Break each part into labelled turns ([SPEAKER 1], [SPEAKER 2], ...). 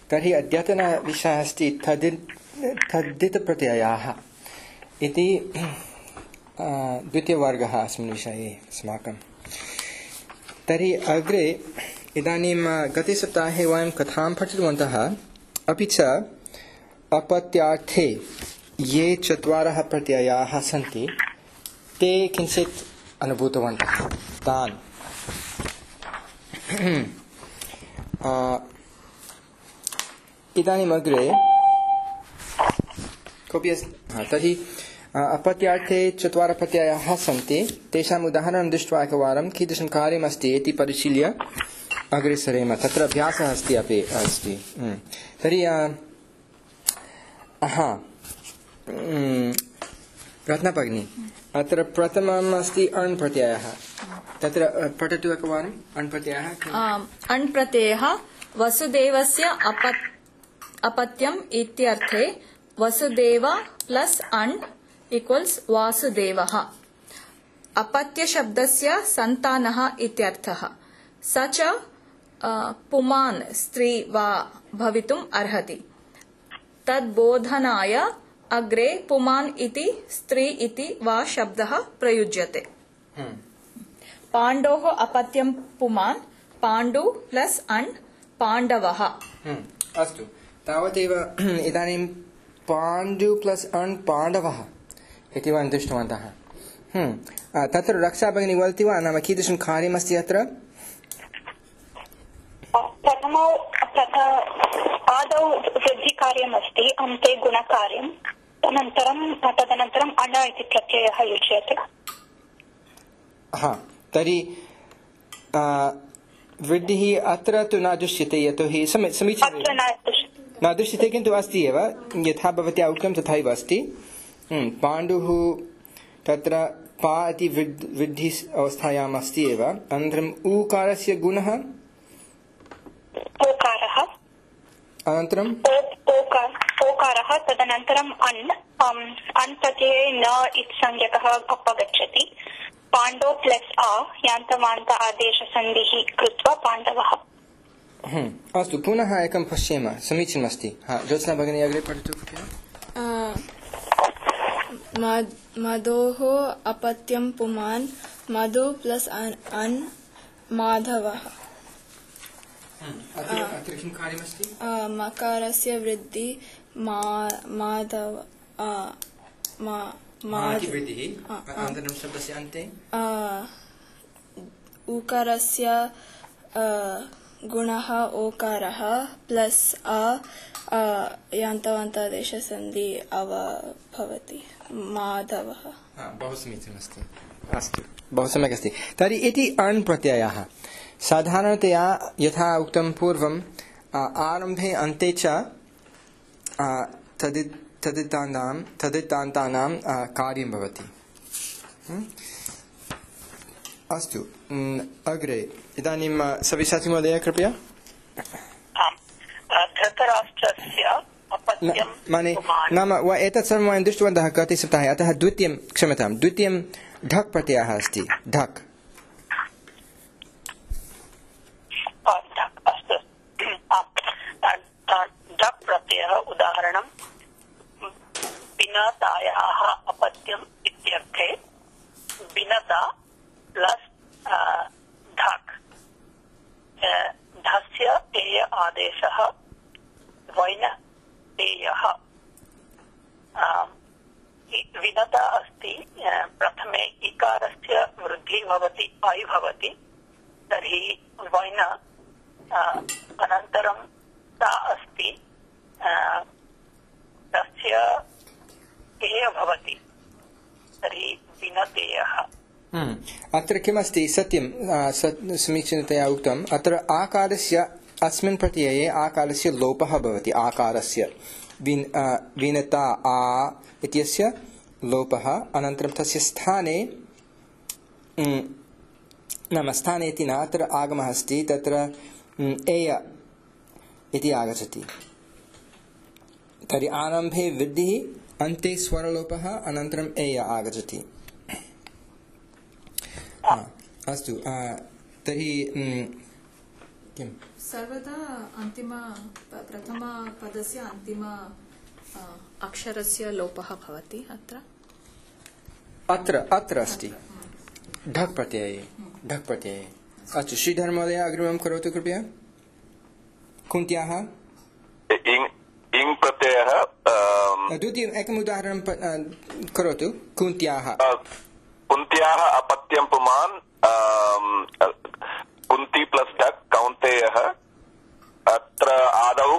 [SPEAKER 1] तर्हि अद्यतनविषयः अस्ति तद्धितप्रत्ययाः इति द्वितीयवर्गः अस्मिन् विषये अस्माकं। तर्हि अग्रे इदानीं गते सप्ताहे वयं कथां पठितवन्तः, अपि च अपत्यार्थे ये चत्वारः प्रत्ययाः सन्ति ते किञ्चित् अनुभूतवन्तः तान्। इदानीम् अग्रे कोऽपि तर्हि अपत्यार्थे चत्वारः प्रत्ययाः सन्ति, तेषाम् उदाहरणं दृष्ट्वा एकवारं कीदृशं कार्यमस्ति इति परिशील्य अग्रे सरेम। तत्र अभ्यासः अस्ति अपि अस्ति। तर्हि रत्नभगिनी, अत्र प्रथमम् अस्ति अण् प्रत्ययः। तत्र पठतु एकवारम्। अण् प्रत्ययः
[SPEAKER 2] अण् प्रत्ययः वसुदेवस्य अपत्यम् इत्यर्थे वसुदेव प्लस् अण् इक्वल्स् वासुदेवः। अपत्यशब्दस्य सन्तानः इत्यर्थः। स च पुमान् स्त्री वा भवितुम् अर्हति। तद्बोधनाय अग्रे पुमान् इति स्त्री इति वा शब्दः प्रयुज्यते। पाण्डोः अपत्यं पुमान्, पाण्डु प्लस् अण् पाण्डवः।
[SPEAKER 1] अस्तु, तावदेव। इदानीं पाण्डु प्लस् अण् पाण्डवः इति वयं दृष्टवन्तः। तत्र रक्षा भगिनी वदति वा, नाम कीदृशं कार्यमस्ति अत्र?
[SPEAKER 3] आदौ वृद्धिकार्यमस्ति, अन्ते गुणकार्यं, तदनन्तरम् अड इति प्रत्ययः युज्यते।
[SPEAKER 1] तर्हि वृद्धिः अत्र तु न दृश्यते, यतोहि समीचीनं न दृश्यते, किन्तु अस्ति एव, यथा भवत्या उक्तं तथैव अस्ति। पाण्डुः तत्र पा इति वृद्धि अवस्थायाम् अस्ति एव। अनन्तरम् ऊकारस्य गुणः
[SPEAKER 3] ओकारः,
[SPEAKER 1] अनन्तरम्
[SPEAKER 3] ओकारः, तदनन्तरम् अण् प्रत्यये न इत्संज्ञकः अपगच्छति। पाण्डो प्लस् आ यान्तमान्त आदेशसन्धिः कृत्वा पाण्डवः।
[SPEAKER 1] अस्तु, पुनः एकं पश्येम, समीचीनमस्ति। ज्योत्स्ना भगिनी अग्रे पठतु।
[SPEAKER 4] मधोः अपत्यं पुमान्, मधु प्लस् अन् माधवः।
[SPEAKER 1] अत्र किं कार्यमस्ति?
[SPEAKER 4] मकारस्य वृद्धि माधव
[SPEAKER 1] अनन्तरं शब्दस्य अन्ते
[SPEAKER 4] उकारस्य गुणः ओकारः प्लस् यान्तवान्तादेशसन्धि अव भवति माधवः।
[SPEAKER 1] बहु समीचीनमस्ति। अस्तु, बहु सम्यक् अस्ति। तर्हि इति अण् प्रत्ययः साधारणतया यथा उक्तं पूर्वम् आरम्भे अन्ते च तदितान्तानां कार्यं भवति। अस्तु, अग्रे इदानीं सविशाचि महोदय कृपया। नाम एतत् सर्वं वयं दृष्टवन्तः गते सप्ताहे, अतः द्वितीयं ढक् प्रत्ययः अस्ति। ढक्
[SPEAKER 3] प्रत्ययः उदाहरणं विनतायाः अपत्यम् इत्यर्थे विनता प्लस् धक्। धस्य एय आदेशः वैनतेयः। विनता अस्ति, प्रथमे इकारस्य वृद्धिः भवति, ऐ भवति, तर्हि वैन, अनन्तरं ता अस्ति, तस्य एय भवति, तर्हि विनतेयः।
[SPEAKER 1] अत्र किमस्ति? सत्यं, समीचीनतया उक्तम्। अत्र आकारस्य अस्मिन् प्रत्यये आकारस्य लोपः भवति। आकारस्य विनता आ इत्यस्य लोपः, अनन्तरं तस्य स्थाने नाम स्थाने इति न, अत्र आगमः अस्ति, तत्र एय इति आगच्छति। तर्हि आरम्भे वृद्धिः, अन्ते स्वरलोपः, अनन्तरम् एय आगच्छति। अस्तु, तर्हि किम्
[SPEAKER 2] सर्वदा अन्तिम प्रथमपदस्य अन्तिम अक्षरस्य लोपः भवति
[SPEAKER 1] अत्र अस्ति ढक् प्रत्यये अस्तु श्रीधर महोदय अग्रिमं करोतु कृपया कुन्त्याः
[SPEAKER 5] इङ् प्रत्ययः
[SPEAKER 1] द्वितीयम् एकम् उदाहरणं करोतु कुन्त्याः
[SPEAKER 5] अपत्यं पुमान् कुन्ती प्लस् ढक् कौन्तेयः अत्र आदौ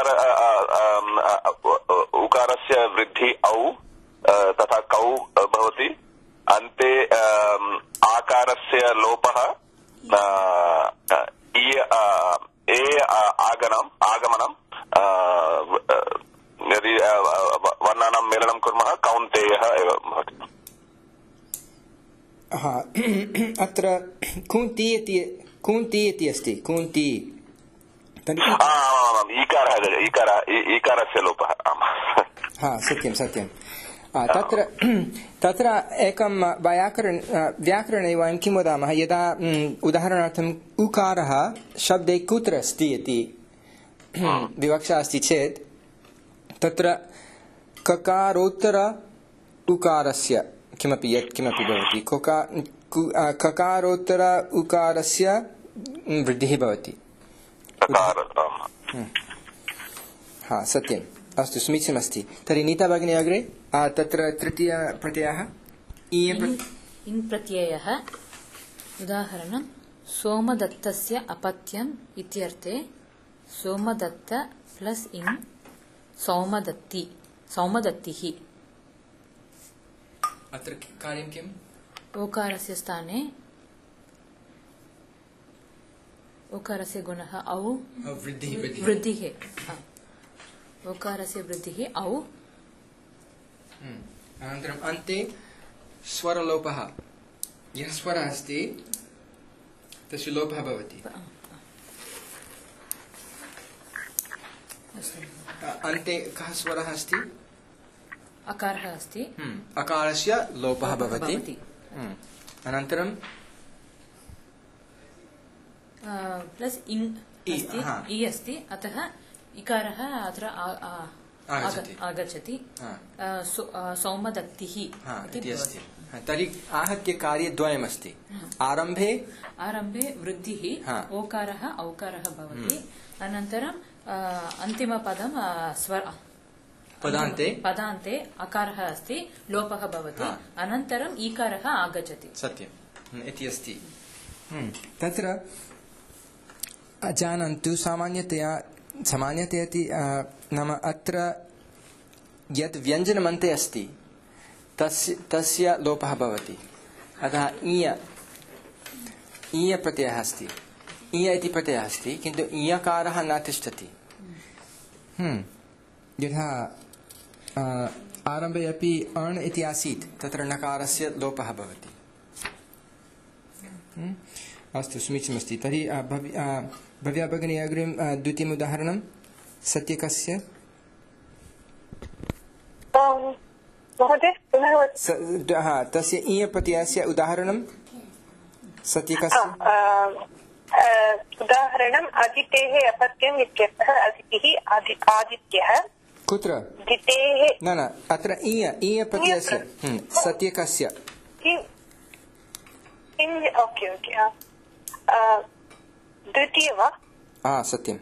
[SPEAKER 5] उकारस्य वृद्धि औ तथा कौ भवति अन्ते आकारस्य लोपः आगमनं यदि वर्णानां मेलनं कुर्मः कौन्तेयः एव भवति।
[SPEAKER 1] अत्र कुन्ती इति अस्ति कुन्ती
[SPEAKER 5] ईकारस्य लोपः
[SPEAKER 1] सत्यं तत्र एकं व्याकरणे वयं किं वदामः यदा उदाहरणार्थम् उकारः शब्दे कुत्र अस्ति इति विवक्षा अस्ति चेत् तत्र ककारोत्तर उकारस्य किमपि भवति ककारोत्तर उकारस्य वृद्धिः भवति सत्यम् अस्तु समीचीनमस्ति तर्हि नीता भगिनी अग्रे तत्र तृतीय प्रत्ययः
[SPEAKER 6] इन् प्रत्ययः उदाहरणं सोमदत्तस्य अपत्यम् इत्यर्थे सोमदत्त प्लस् इन् सौमदत्तिः
[SPEAKER 1] अत्र कार्यं किम्
[SPEAKER 6] ओकारस्य स्थाने ओकारस्य गुणः औ वृद्धिः ओकारस्य वृद्धिः औ
[SPEAKER 1] अनन्तरम् अन्ते स्वरलोपः यः स्वरः अस्ति तस्य लोपः भवति अन्ते कः स्वरः अस्ति
[SPEAKER 6] अकारः अस्ति
[SPEAKER 1] अकारस्य लोपः भवति अनन्तरं
[SPEAKER 6] प्लस् इन् इ अस्ति अतः इकारः अत्र आगच्छति सौमदत्तिः इति अस्ति
[SPEAKER 1] तर्हि आहत्य कार्यद्वयमस्ति आरम्भे
[SPEAKER 6] वृद्धिः ओकारः औकारः भवति अनन्तरम् अन्तिमपदं पदान्ते अकारः अस्ति लोपः भवति अनन्तरम् ईकारः आगच्छति
[SPEAKER 1] सत्यम् इति अस्ति तत्र जानन्तु सामान्यतया नाम अत्र यत् व्यञ्जनमन्ते अस्ति तस्य लोपः भवति अतः ईय प्रत्ययः अस्ति ईय इति प्रत्ययः अस्ति किन्तु ईयकारः न तिष्ठति यथा आरम्भे अपि अण् इति आसीत् तत्र नकारस्य लोपः भवति अस्तु समीचीनमस्ति तर्हि भव्या भगिनी अग्रिम द्वितीयम् उदाहरणं सत्यकस्य तस्य ईय प्रत्ययस्य उदाहरणं सत्यकस्य
[SPEAKER 3] उदाहरणम् अदितेः अपत्यम् इत्यर्थः अदितिः आदित्यः
[SPEAKER 1] कुत्र न अत्र ईय प्रत्ययस्य सत्यकस्य
[SPEAKER 3] ओके द्वितीय वा
[SPEAKER 1] सत्यं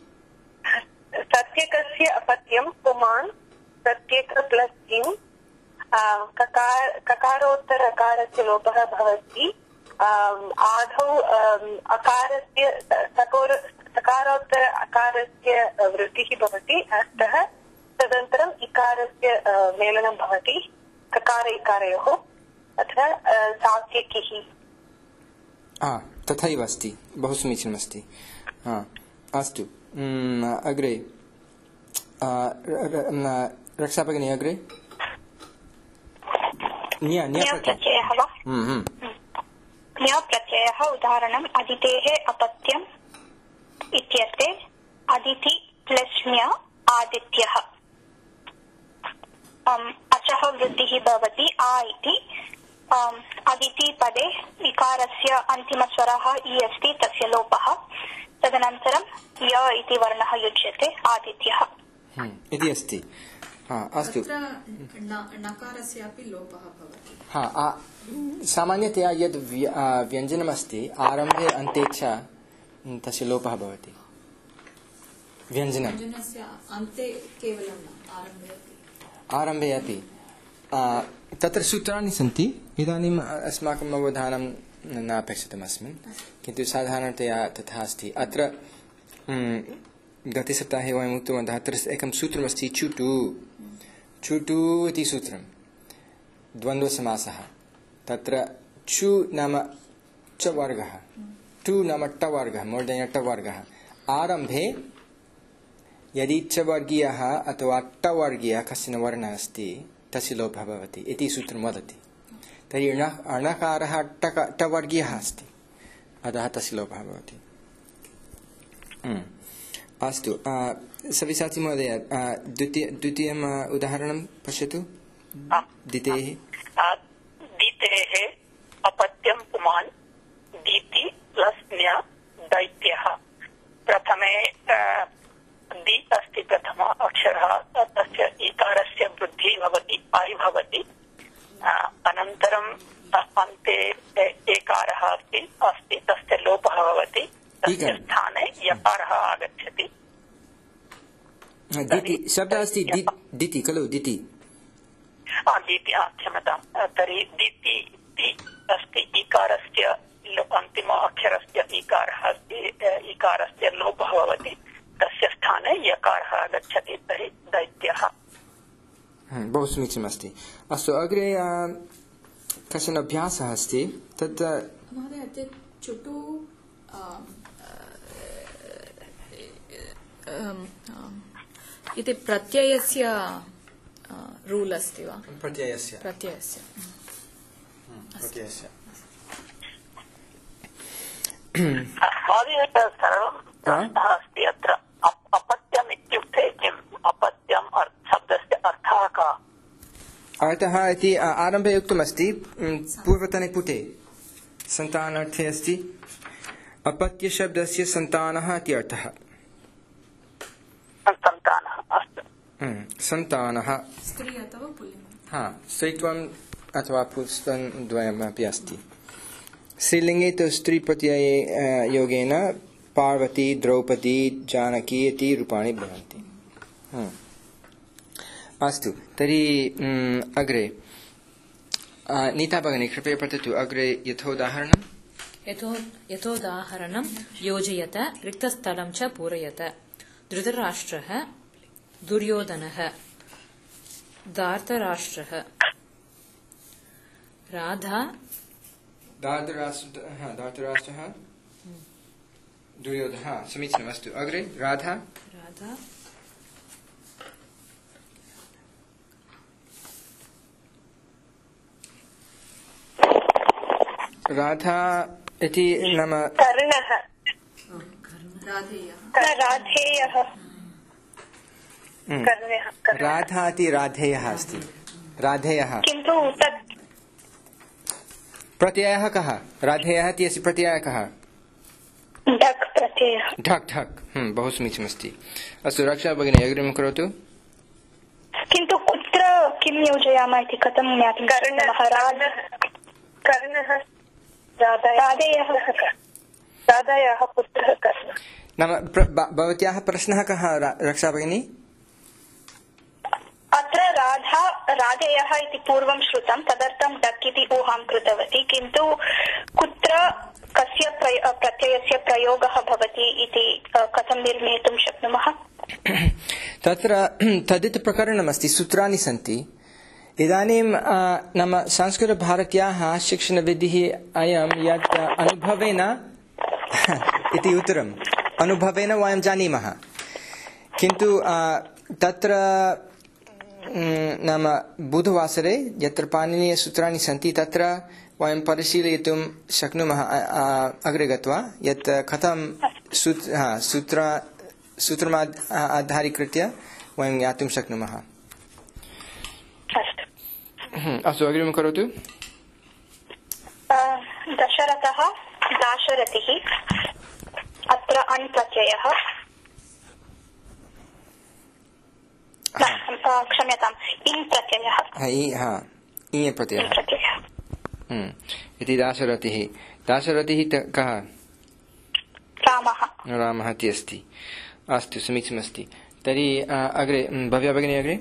[SPEAKER 3] सत्यकस्य अपत्यं पुमान् सत्यक प्लस् इन् ककारोत्तर अकारस्य लोपः भवति आदौ अकारस्य सकारोत्तर अकारस्य वृद्धिः भवति अतः तदनन्तरम् इकारस्य मेलनं भवति ककार इकारयोः अत्र सात्यकिः
[SPEAKER 1] तथैव अस्ति बहु समीचीनमस्ति अस्तु अग्रे रक्षा भगिनी अग्रे
[SPEAKER 7] प्रत्ययः उदाहरणम् अदितेः अपत्यम् इत्यर्थे अदिति प्लस् ण्य आदित्यः अचः वृद्धिः भवति आ इति अदिति पदे इकारस्य अन्तिमस्वरः इ अस्ति तस्य लोपः तदनन्तरं य इति वर्णः युज्यते आदित्यः
[SPEAKER 1] इति अस्ति। अस्तु।
[SPEAKER 2] नकारस्यापि लोपः भवति।
[SPEAKER 1] सामान्यतया यद् व्यञ्जनमस्ति आरम्भे अन्ते च तस्य लोपः भवति।
[SPEAKER 2] व्यञ्जनस्य अन्ते केवलं न,
[SPEAKER 1] आरम्भे अपि तत्र सूत्राणि सन्ति। इदानीम् अस्माकम् अवधानं न अपेक्षितम् अस्मिन्, किन्तु साधारणतया तथा अस्ति। अत्र गते सप्ताहे वयम् उक्तवन्तः अत्र एकं सूत्रमस्ति चुटु। चुटु इति सूत्रं द्वन्द्वसमासः। तत्र चु नाम च वर्गः, टु नाम ट वर्गः, मूर्धन्य ट वर्गः। आरम्भे यदि च वर्गीयः अथवा ट वर्गीयः कश्चन वर्णः अस्ति तस्य लोपः भवति इति सूत्रं वदति। तर्हि अणकारः ट वर्गीयः अस्ति, अतः तस्य लोपः भवति। अस्तु, सव्यसाची महोदय द्वितीयम् उदाहरणं पश्यतु। दितेः
[SPEAKER 3] अपत्यं पुमान् दीति प्लस् न्य दैत्यः। प्रथमे दि अस्ति प्रथम अक्षरः, तस्य इकारस्य वृद्धिः भवति, आयि भवति। अनन्तरं अन्ते एकारः अस्ति तस्य लोपः भवति, तस्य स्थाने यकारः आगच्छति।
[SPEAKER 1] शब्दः अस्ति दिति खलु? दिति
[SPEAKER 3] क्षम्यतां। तर्हि दिति अस्ति, इकारस्य अन्तिम अक्षरस्य इकारः अस्ति, इकारस्य लोपः भवति, तस्य स्थाने यकारः आगच्छति, तर्हि दैत्यः।
[SPEAKER 1] बहु समीचीनमस्ति। अस्तु, अग्रे कश्चन अभ्यासः अस्ति। तत्
[SPEAKER 2] महोदय चुटु इति प्रत्ययस्य रूल् अस्ति वा? प्रत्ययस्य
[SPEAKER 3] सरलम् अस्ति। अत्र अपत्यम् इत्युक्ते किम्? अपत्यम् शब्दस्य अर्थः कः?
[SPEAKER 1] अर्थः इति आरम्भे उक्तमस्ति। पूर्वतने पुटे सन्तानार्थे अस्ति। अपत्यशब्दस्य सन्तानः इति अर्थः। सन्तानः
[SPEAKER 2] स्त्री अथवा पुल्लिङ्गं।
[SPEAKER 1] स्त्रीत्वम् अथवा पुंस्त्वं द्वयमपि अस्ति। स्त्रीलिङ्गे तु स्त्रीप्रत्यये योगेन पार्वती, द्रौपदी, जानकी इति रूपाणि भवन्ति। अस्तु, तर्हि अग्रे नीता भगिनी कृपया पठतु। अग्रे
[SPEAKER 6] यथोदाहरणं योजयत, रिक्तस्थलं च पूरयत। धृतराष्ट्रः, दुर्योधनः, धार्तराष्ट्रः, राधा,
[SPEAKER 1] धार्तराष्ट्रः, दुर्योधनः। समीचीनमस्तु। अग्रे राधा राधा इति नाम
[SPEAKER 3] कर्णः,
[SPEAKER 7] राधेयः।
[SPEAKER 1] राधा इति राधेयः अस्ति। राधेयः
[SPEAKER 7] किन्तु तत्
[SPEAKER 1] प्रत्ययः कः? राधेयः इति अस्य प्रत्ययः कः?
[SPEAKER 7] ढक् प्रत्ययः।
[SPEAKER 1] ढक्। बहु समीचीनमस्ति। अस्तु, रक्षा भगिनी अग्रिमं करोतु।
[SPEAKER 7] किन्तु कुत्र किं योजयामः इति कथं ज्ञातुं शक्नुमः?
[SPEAKER 3] कर्णः,
[SPEAKER 7] राधायाः पुत्रः कर्णः।
[SPEAKER 1] नाम भवत्याः प्रश्नः कः रक्षा भगिनी?
[SPEAKER 7] अत्र राधेयः इति पूर्वं श्रुतं, तदर्थं डक् इति ऊहां कृतवती, किन्तु कुत्र कस्य प्रत्ययस्य प्रयोगः भवति इति कथं निर्णेतुं शक्नुमः?
[SPEAKER 1] तत्र तदित् प्रकरणमस्ति, सूत्राणि सन्ति। इदानीं नाम संस्कृतभारत्याः शिक्षणविधिः अयं यत् अनुभवेन इति उत्तरम्। अनुभवेन वयं जानीमः, किन्तु तत्र नाम बुधवासरे यत्र पाणिनीयसूत्राणि सन्ति तत्र वयं परिशीलयितुं शक्नुमः अग्रे गत्वा यत् कथं सूत्रम् आधारीकृत्य वयं ज्ञातुं शक्नुमः। अस्तु, अग्रिमं करोतु।
[SPEAKER 7] दशरथः, दाशरथिः। अत्र अत्र अण् प्रत्ययः क्षम्यताम् इन् प्रत्ययः
[SPEAKER 1] इञ् प्रत्ययः इति दाशरथिः कः रामः इति अस्ति अस्तु समीचीनमस्ति तर्हि अग्रे भव्या भगिनी अग्रे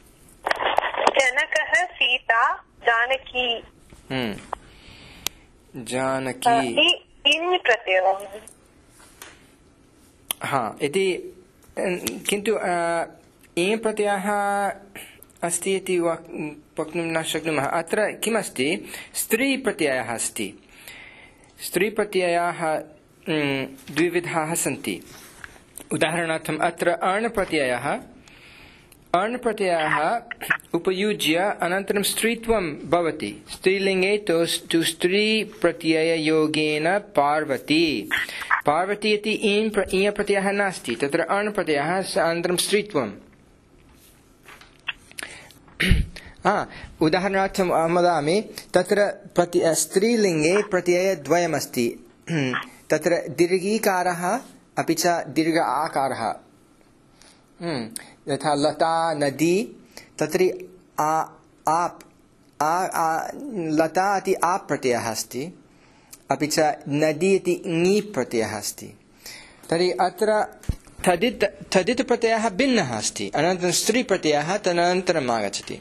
[SPEAKER 8] जनकः सीता जानकी
[SPEAKER 1] जानकी
[SPEAKER 8] इन् प्रत्ययः
[SPEAKER 1] इति किन्तु इन् प्रत्ययः अस्ति इति वक्तुं न शक्नुमः अत्र किमस्ति स्त्रीप्रत्ययः अस्ति स्त्रीप्रत्ययाः द्विविधाः सन्ति उदाहरणार्थम् अत्र अण् प्रत्ययः उपयुज्य अनन्तरं स्त्रीत्वं भवति स्त्रीलिङ्गे तु स्त्रीप्रत्यययोगेन पार्वती इति इन् प्रत्ययः नास्ति तत्र अण् प्रत्ययः अनन्तरं स्त्रीत्वं उदाहरणार्थम् अहं वदामि तत्र स्त्रीलिङ्गे प्रत्ययद्वयमस्ति तत्र दीर्घीकारः अपि च दीर्घ आकारः यथा लता नदी तत्र लता इति आप् प्रत्ययः अस्ति अपि च नदी इति ङी प्रत्ययः अस्ति तर्हि अत्र तदित् प्रत्ययः भिन्नः अस्ति अनन्तरं स्त्रीप्रत्ययः तदनन्तरम् आगच्छति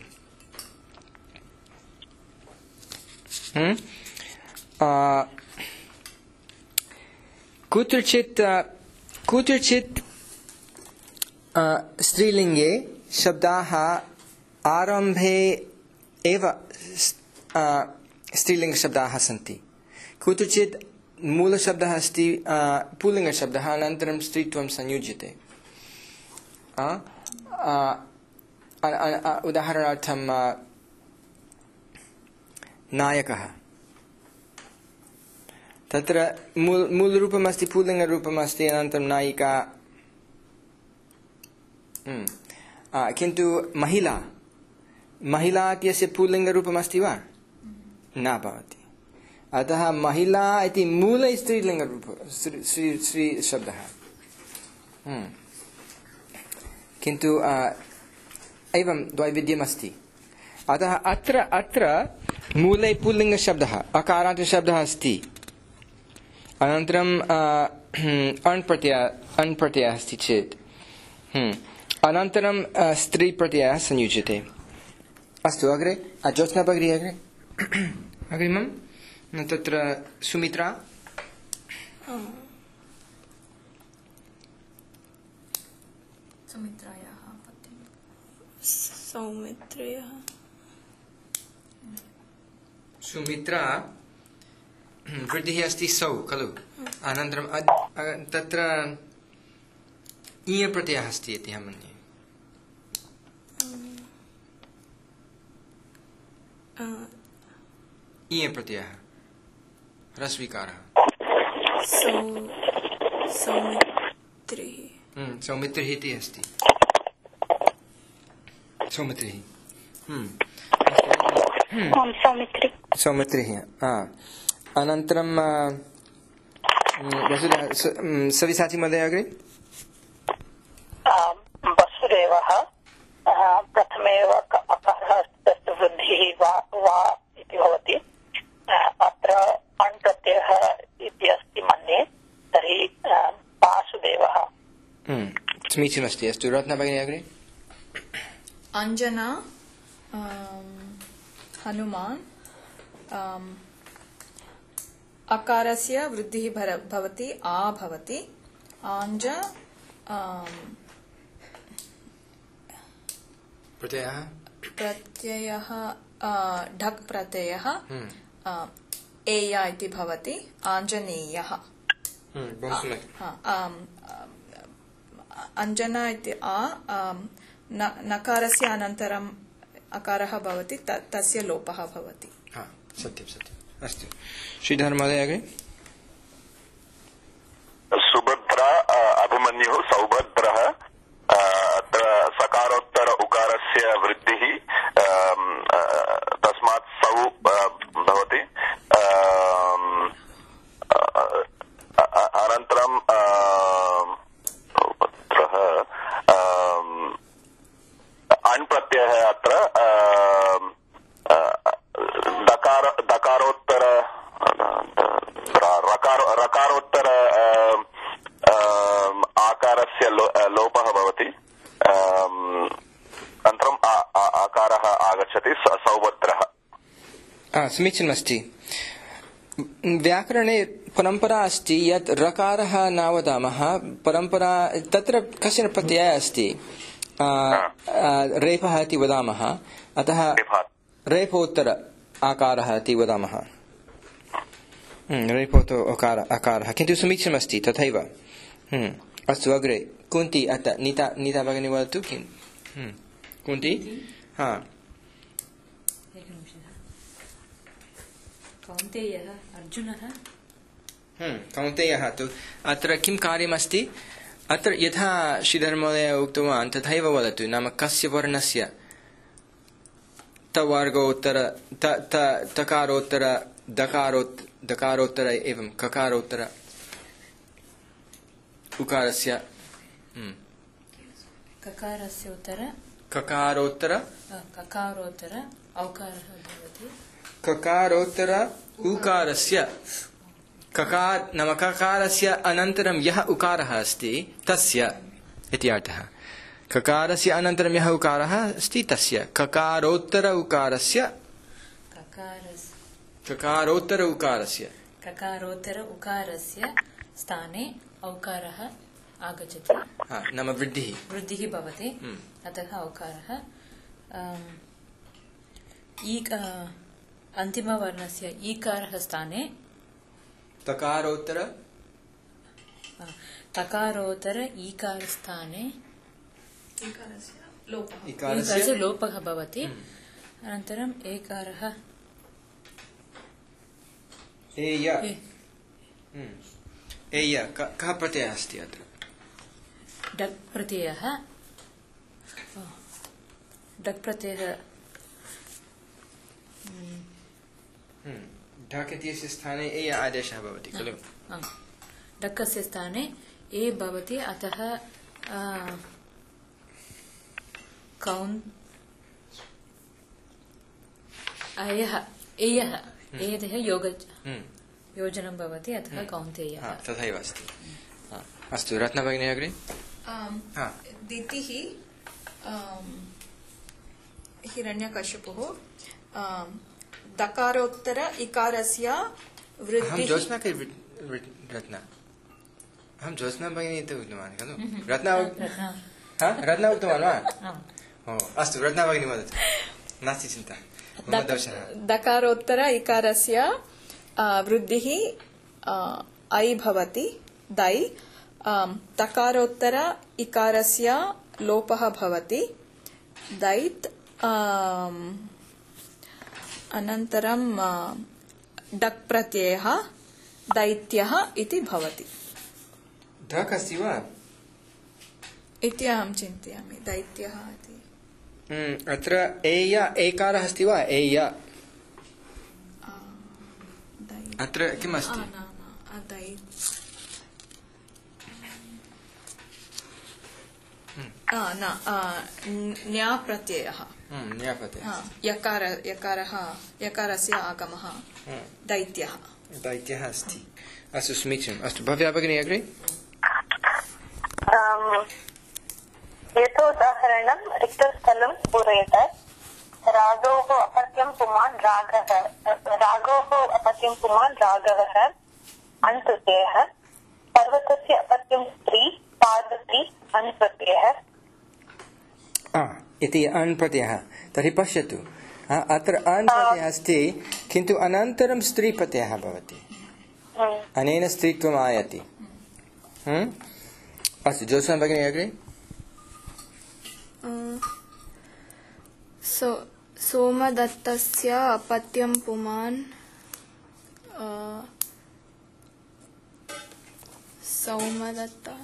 [SPEAKER 1] कुत्रचित् स्त्रीलिङ्गे शब्दाः आरम्भे एव स्त्रीलिङ्गशब्दाः सन्ति कुत्रचित् मूलशब्दः अस्ति पुल्लिङ्गशब्दः अनन्तरं स्त्रीत्वं संयुज्यते उदाहरणार्थं नायकः तत्र मूलरूपमस्ति पुल्लिङ्गरूपमस्ति अनन्तरं नायिका किन्तु महिला इत्यस्य पुल्लिङ्गरूपमस्ति वा न भवति अतः महिला इति मूल स्त्रीलिङ्गरूप श्री शब्दः किन्तु एवं द्वैविध्यमस्ति अतः अत्र मूले पुल्लिङ्गशब्दः अकारान्तशब्दः अस्ति अनन्तरं अण् प्रत्ययः अस्ति चेत् अनन्तरं स्त्रीप्रत्ययः संयुज्यते अस्तु अग्रे ज्योत्स्ना भगिनी अग्रिमं तत्र सुमित्रा सुमित्रा वृद्धिः अस्ति सौ खलु अनन्तरं तत्र इय प्रत्ययः अस्ति इति अहं मन्ये इय प्रत्ययः ह्रस्वीकारः सौमित्रिः इति अस्ति सौमित्रिः सौमित्रिः अनन्तरं सविसाची महोदय अग्रे
[SPEAKER 3] वसुदेवः प्रथमेव अकारः तस्य वृद्धिः वा इति भवति अत्र अण् प्रत्ययः इति अस्ति मन्ये तर्हि वासुदेवः
[SPEAKER 1] समीचीनमस्ति अस्तु रत्ना भगिनी अग्रे
[SPEAKER 2] अंजना हनुमान् अकारस्य वृद्धिः भवति आ भवति आञ्ज प्रत्ययः ढक् प्रत्ययः एया इति भवति आञ्जनेयः अंजना इति नकारस्य अनन्तरम् अकारः भवति तस्य लोपः भवति
[SPEAKER 1] सत्यं सत्यम् अस्तु श्रीधर महोदय अग्रे
[SPEAKER 5] सुभद्रा अभिमन्युः सौभद्रः अत्र सकारोत्तर उकारस्य वृद्धिः तस्मात् सौ भवति अनन्तरं
[SPEAKER 1] समीचीनमस्ति। व्याकरणे परम्परा अस्ति यत् रकारः न वदामः, परम्परा तत्र कश्चन प्रत्ययः अस्ति, रेफः इति वदामः, अतः रेफोत्तर आकारः इति वदामः, रेफोत्तर अकारः, किन्तु समीचीनमस्ति तथैव। अस्तु, अग्रे कुन्ती अत नीता भगिनी वदतु किं कुन्ती।
[SPEAKER 6] कौन्तेयः अर्जुनः।
[SPEAKER 1] कौन्तेयः तु अत्र किं कार्यमस्ति, अत्र यथा श्रीधरमहोदय उक्तवान् तथैव वदतु, नाम कस्य वर्णस्य तवर्गोत्तर तकारोत्तर दकारोत्तर एवं ककारोत्तर उकारस्य ककारोत्तर
[SPEAKER 6] औकारः भवति।
[SPEAKER 1] ककारोत्तर उकारस्य नाम ककारस्य अनन्तरं यः उकारः अस्ति तस्य इति अर्थः। ककारस्य अनन्तरं यः उकारः अस्ति तस्य ककारोत्तर उकारस्य
[SPEAKER 6] स्थाने औकारः आगच्छति,
[SPEAKER 1] नाम वृद्धिः
[SPEAKER 6] भवति, अतः औकारः। अन्तिमवर्णस्य ईकारः स्थाने तकारोत्तर ईकारस्थाने इकारस्य लोपः भवति। अनन्तरम् एकारः
[SPEAKER 1] कः प्रत्ययः अस्ति अत्र?
[SPEAKER 6] डक् प्रत्ययः।
[SPEAKER 1] ढक् इत्यस्य स्थाने ए आदेशः भवति खलु?
[SPEAKER 6] डक्कस्य स्थाने ए भवति, अतः एयः योजनं भवति, अतः कौन्तेयः।
[SPEAKER 1] तथैव अस्ति। अस्तु, रत्नभगिनी अग्रे।
[SPEAKER 2] दितिः हिरण्यकशिपुः दकारोत्तर इकारस्य वृद्धिः।
[SPEAKER 1] अहं ज्योत्स्ना भगिनी इति उक्तवान् खलु? रत्ना उक्तवान् वा? अस्तु, रत्ना भगिनी वदतु, नास्ति चिन्ता।
[SPEAKER 2] दकारोत्तर इकारस्य वृद्धिः ऐ भवति, दै। तकारोत्तर इकारस्य लोपः भवति, दैत्। अनन्तरं डक् प्रत्ययः दैत्यः इति भवति।
[SPEAKER 1] ढक् अस्ति वा
[SPEAKER 2] इति अहं चिन्तयामि, दैत्यः इति।
[SPEAKER 1] अत्र एकारः अस्ति वा? अत्र किम् अस्ति?
[SPEAKER 2] न्याप्रत्ययः। यकारस्य आगमः
[SPEAKER 1] दैत्यः अस्ति। अस्तु, समीचीनम्। अस्तु, भव्या भगिनी अग्रे।
[SPEAKER 8] यथोदाहरणं रिक्तस्थलं पूरयत। राघोः अपत्यं पुमान् राघवः अण्प्रत्ययः। पर्वतस्य अपत्यं स्त्री पार्वती अण्प्रत्ययः
[SPEAKER 1] इति अण्प्रत्ययः। तर्हि पश्यतु, अत्र अण्प्रत्ययः अस्ति, किन्तु अनन्तरं स्त्रीप्रत्ययः भवति, अनेन स्त्रीत्वम् आयाति। अस्तु, ज्योत्स्ना भगिनी अग्रे।
[SPEAKER 4] सोमदत्तस्य अपत्यं पुमान् सौमदत्तः।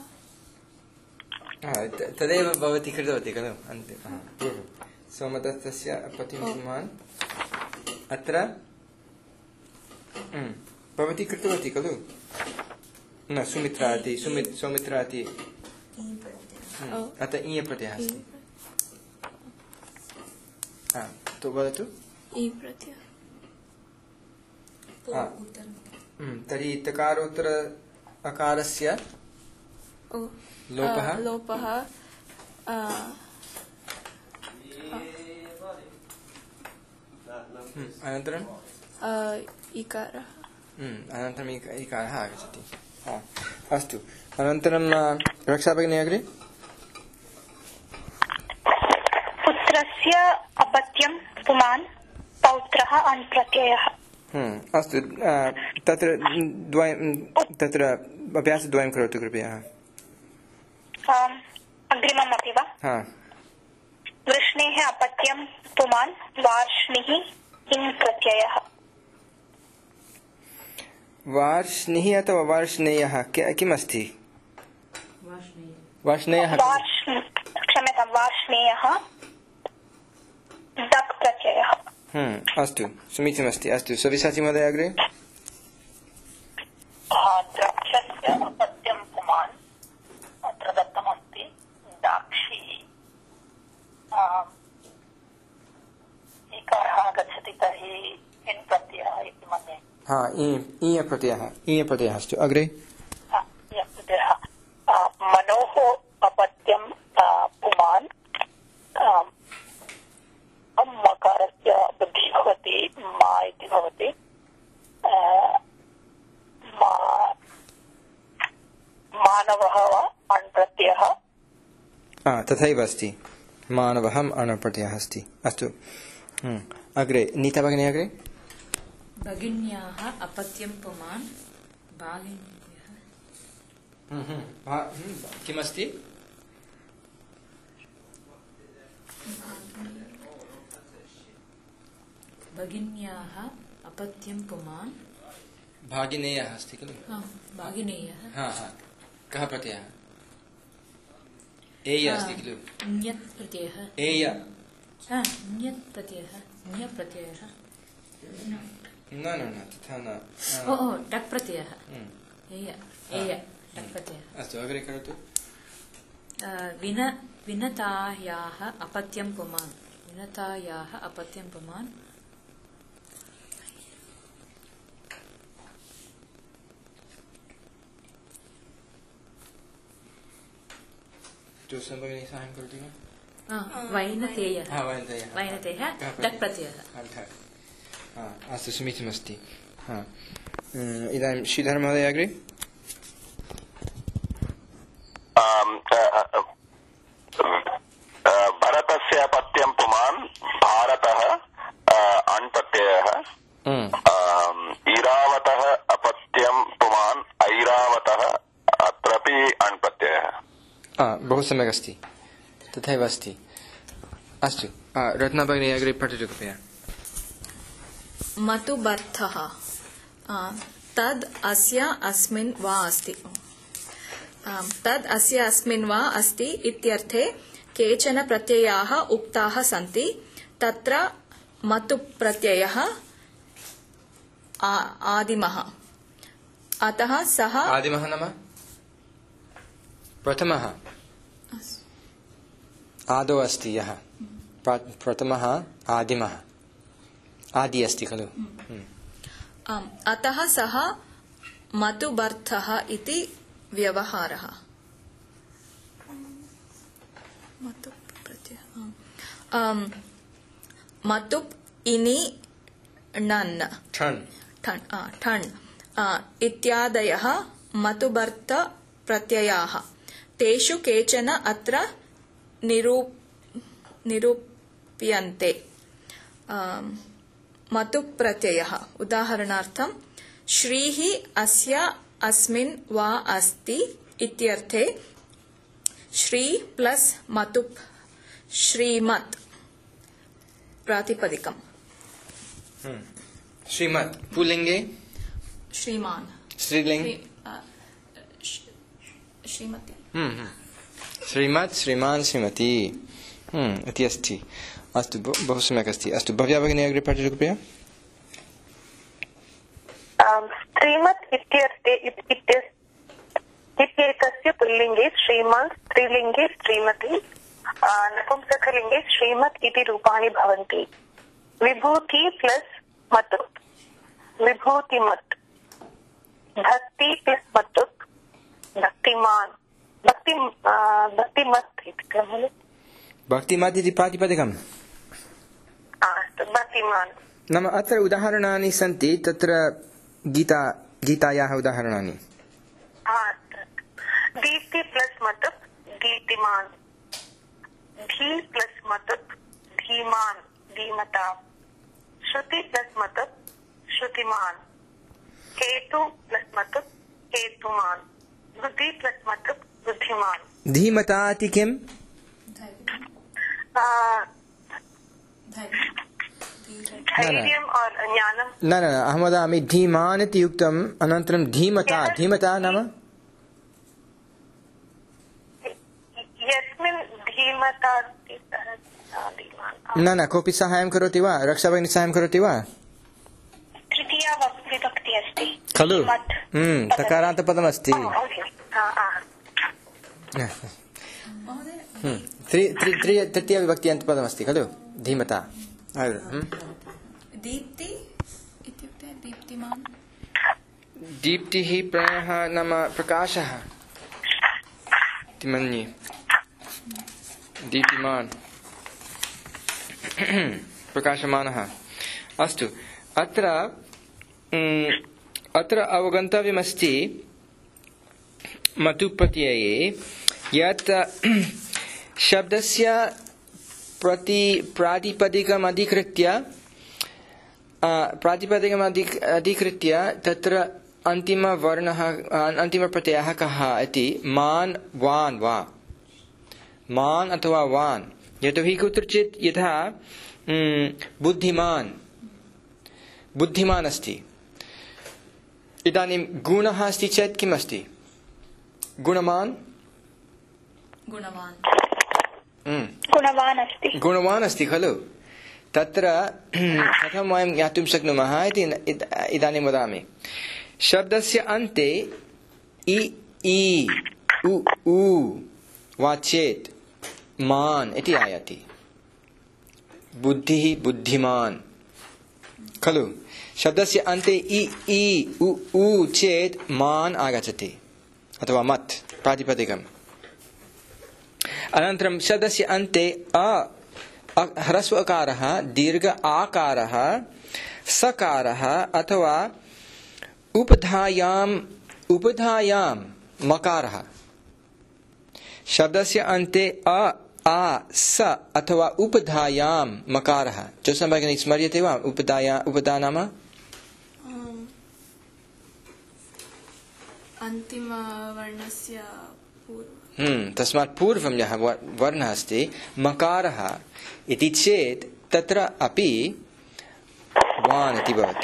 [SPEAKER 1] तदेव भवती कृतवती खलु अन्ते? सोमदत्तस्य अपत्यं पुमान् अत्र भवती कृतवती खलु? न, सुमित्राति सौमित्राति अतः इय प्रत्ययः अस्ति। तो वदतु। तर्हि तकारोत्तर अकारस्य लोपः अनन्तरं
[SPEAKER 4] इकारः
[SPEAKER 1] अनन्तरम् इकारः आगच्छति अस्तु अनन्तरं रक्षा भगिनी अग्रे
[SPEAKER 7] पुत्रस्य अपत्यं पुमान् पौत्रः अण् प्रत्ययः
[SPEAKER 1] अस्तु तत्र अभ्यासद्वयं करोतु कृपया
[SPEAKER 7] अग्रिममपि वा वृष्णेः अपत्यं पुमान् वार्ष्णिः इङ् प्रत्ययः
[SPEAKER 1] वार्ष्णिः अथवा वार्ष्णेयः किमस्ति वार्ष्णेयः
[SPEAKER 7] क्षम्यतां वार्ष्णेयः दक् प्रत्ययः
[SPEAKER 1] अस्तु समीचीनमस्ति अस्तु सविशाचि महोदय अग्रे
[SPEAKER 3] द्राक्षस्य अपत्यं पुमान् अत्र दत्तमस्ति दाक्षी इकारः आगच्छति तर्हि इन् प्रत्ययः इति मन्ये
[SPEAKER 1] ईय प्रत्ययः अस्तु अग्रे
[SPEAKER 3] मनोः अपत्यं पुमान् मकारस्य बुद्धिः भवति मा इति भवति मानवः वा अण् प्रत्ययः
[SPEAKER 1] तथैव अस्ति मानवः अण् प्रत्ययः अस्ति अस्तु अग्रे नीता भगिनी अग्रे
[SPEAKER 6] भगिन्याः अपत्यं पुमान्
[SPEAKER 1] किमस्ति
[SPEAKER 6] भगिन्याः अपत्यं पुमान्
[SPEAKER 1] भागिनेयः अस्ति खलु
[SPEAKER 6] भागिनेयः
[SPEAKER 1] कः प्रत्ययः एय अस्ति खलु
[SPEAKER 6] ण्यत् प्रत्ययः
[SPEAKER 1] एय
[SPEAKER 6] ण्यत् प्रत्ययः ण्य प्रत्ययः
[SPEAKER 1] न तथा न
[SPEAKER 6] टक् प्रत्ययः एय टक् प्रत्ययः
[SPEAKER 1] अस्तु अग्रे करोतु
[SPEAKER 6] विनतायाः अपत्यं पुमान् विनतायाः अपत्यं पुमान्
[SPEAKER 1] भगिनी साहाय्यं करोति वा
[SPEAKER 6] वैनतेयः टक् प्रत्ययः
[SPEAKER 1] अस्तु समीचीनमस्ति इदानीं श्रीधर महोदय अग्रे
[SPEAKER 5] भरतस्य अपत्यं पुमान् भारतः अण् प्रत्ययः इरावतः अपत्यं पुमान् ऐरावतः अत्रापि अण् प्रत्ययः
[SPEAKER 1] बहु सम्यक् अस्ति तथैव अस्ति अस्तु रत्ना भगिनी अग्रे पठतु कृपया
[SPEAKER 2] मतुबर्थः तद् अस्य अस्मिन् वा अस्ति तद् अस्य अस्मिन् वा अस्ति इत्यर्थे केचन प्रत्ययाः उक्ताः सन्ति तत्र मतु प्रत्ययः आदिमः अतः सः
[SPEAKER 1] आदिमः नाम प्रथमः आदौ अस्ति यः प्रथमः आदिमः आदि अस्ति खलु
[SPEAKER 2] अतः सः मतुबर्थः इति व्यवहारः मतुप् इनि णन् ठण् इत्यादयः मतुबर्थ प्रत्ययाः तेषु केचन अत्र निरूप्यन्ते मतुप् प्रत्ययः उदाहरणार्थं श्रीः अस्य अस्मिन् वा अस्ति इत्यर्थे श्री प्लस मतुप् श्रीमत् प्रातिपदिकम्
[SPEAKER 1] श्रीमत् पुल्लिङ्गे
[SPEAKER 2] श्रीमान्
[SPEAKER 1] स्त्रीलिङ्गे
[SPEAKER 2] श्रीमती
[SPEAKER 1] श्रीमत् श्रीमान् श्रीमती इति अस्ति अस्तु बहु सम्यक् अस्ति अस्तु भव्या भगिनी अग्रे पठतु कृपया
[SPEAKER 8] श्रीमत् इत्येतस्य पुल्लिङ्गे श्रीमान् स्त्रीलिङ्गे श्रीमती नपुंसकलिङ्गे श्रीमत् इति रूपाणि भवन्ति विभूति प्लस मतुप् विभूतिमत् भक्ति प्लस मतुप् भक्तिमान् भक्तिमत् इति
[SPEAKER 1] भक्तिमत् इति प्रातिपदिकम्
[SPEAKER 8] अस्तु भक्तिमान्
[SPEAKER 1] नाम अत्र उदाहरणानि सन्ति तत्र गीतायाः उदाहरणानि
[SPEAKER 8] दीप्ति प्लस मतुप दीप्तिमान धी प्लस मतुप धीमान धीमता श्रुति प्लस मतुप श्रुतिमान हेतु प्लस मतुप हेतुमान बुद्धि प्लस मतुप बुद्धिमान
[SPEAKER 1] धीमता इति किम्
[SPEAKER 8] धैर्यम् और ज्ञानं
[SPEAKER 1] न अहं वदामि धीमान् इति उक्तम् अनन्तरं धीमता नाम
[SPEAKER 8] यस्मिन् धीमता
[SPEAKER 1] न कोऽपि साहाय्यं करोति वा रक्षाभगिनी साहाय्यं करोति वा
[SPEAKER 7] तृतीया विभक्ति अस्ति
[SPEAKER 1] खलु तकारान्तपदमस्ति तृतीया विभक्ति अन्तपदमस्ति खलु धीमता
[SPEAKER 4] दीप्ति इत्युक्ते दीप्तिमान्
[SPEAKER 1] दीप्तिः प्रायः नाम प्रकाशः इति मन्ये दीप्तिमान् प्रकाशमानः अस्तु अत्र अवगन्तव्यमस्ति मतुप्रत्यये यत् शब्दस्य प्रातिपदिकमधिकृत्य तत्र अन्तिमप्रत्ययः कः इति मान् वान् वा मान् अथवा वान् यतोहि कुत्रचित् यथा बुद्धिमान् अस्ति इदानीं गुणः अस्ति चेत् किम् अस्ति गुणवान् अस्ति खलु तत्र कथं वयं ज्ञातुं शक्नुमः इति इदानीं वदामि शब्दस्य अन्ते इ उ वा चेत् मान् इति आयाति बुद्धिः बुद्धिमान् खलु शब्दस्य अन्ते इ उ चेत् मान् आगच्छति अथवा मत् प्रातिपदिकम् अनन्तरं शब्दस्य अन्ते ह्रस्व अकारः दीर्घ आकारः सकारः अथवा उपधायां मकारः शब्दस्य अन्ते आ स अथवा उपधायां मकारः जोत्स्ना स्मर्यते वा उपधा नाम
[SPEAKER 4] अन्तिमवर्णस्य
[SPEAKER 1] तस्मात् पूर्वं यः वर्णः अस्ति मकारः इति चेत् तत्र अपि वान् इति भवति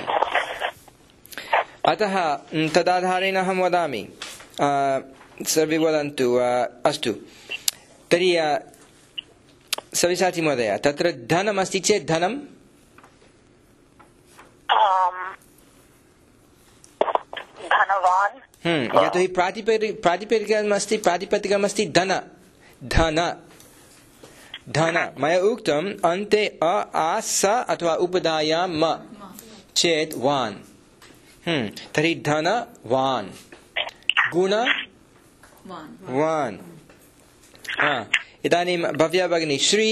[SPEAKER 1] अतः तदाधारेण अहं वदामि सर्वे वदन्तु अस्तु तर्हि सविसाचि महोदय तत्र धनम् अस्ति चेत् धनं
[SPEAKER 3] धनवान्
[SPEAKER 1] यतोहि प्रातिपदिकमस्ति धन मया उक्तम् अन्ते आ स अथवा उपधायां म चेत् वान् तर्हि धनवान् गुणवान् इदानीं भव्या भगिनी श्री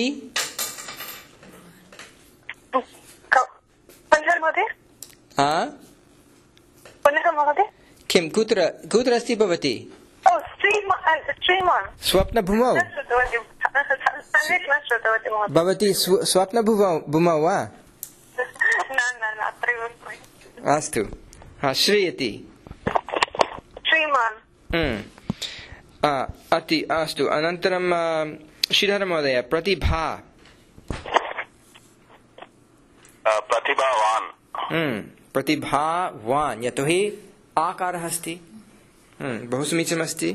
[SPEAKER 1] किं कुत्र अस्ति भवती स्वप्नभूमौ भवती स्वप्नभूमौ वा अस्तु श्रूयति अस्तु अनन्तरं श्रीधर महोदय प्रतिभावान् यतोहि आकारः अस्ति बहु समीचीनमस्ति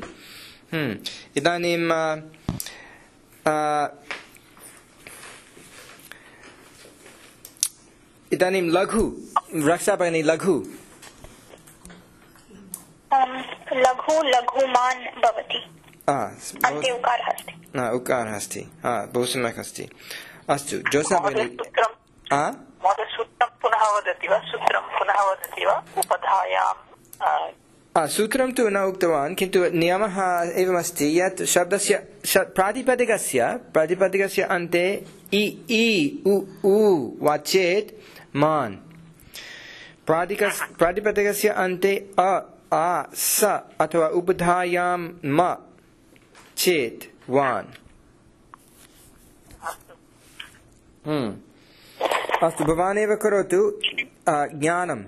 [SPEAKER 1] इदानीं लघु रक्षाभगिनी लघु
[SPEAKER 7] लघुमान् भवति अन्ते उकारः अस्ति
[SPEAKER 1] उकारः अस्ति बहु सम्यक् अस्ति अस्तु जोत्स्ना भगिनी
[SPEAKER 3] सूत्रं पुनः वदति वा उपधायां
[SPEAKER 1] सूत्रं तु न उक्तवान् किन्तु नियमः एवमस्ति यत् शब्दस्य प्रातिपदिकस्य अन्ते इ उ वा चेत् मान् प्रातिपदिकस्य अन्ते अ आ स अथवा उपधायां म चेत् वान् अस्तु भवानेव करोतु ज्ञानम्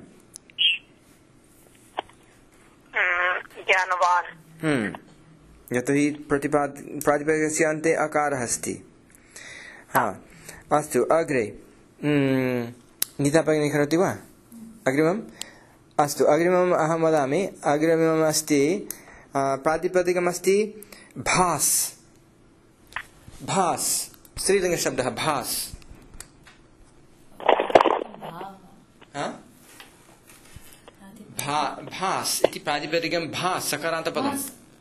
[SPEAKER 8] ज्ञानवान्
[SPEAKER 1] यतोहि प्रातिपदिकस्य अन्ते अकारः अस्ति अस्तु अग्रे नीता भगिनी करोति वा अग्रिमम् अस्तु अग्रिमम् अहं वदामि अग्रिमम् अस्ति प्रातिपदिकमस्ति भास् भास् स्त्रीलिङ्गशब्दः भास् भास् इति प्रातिपदिकं भास् सकारान्तपदं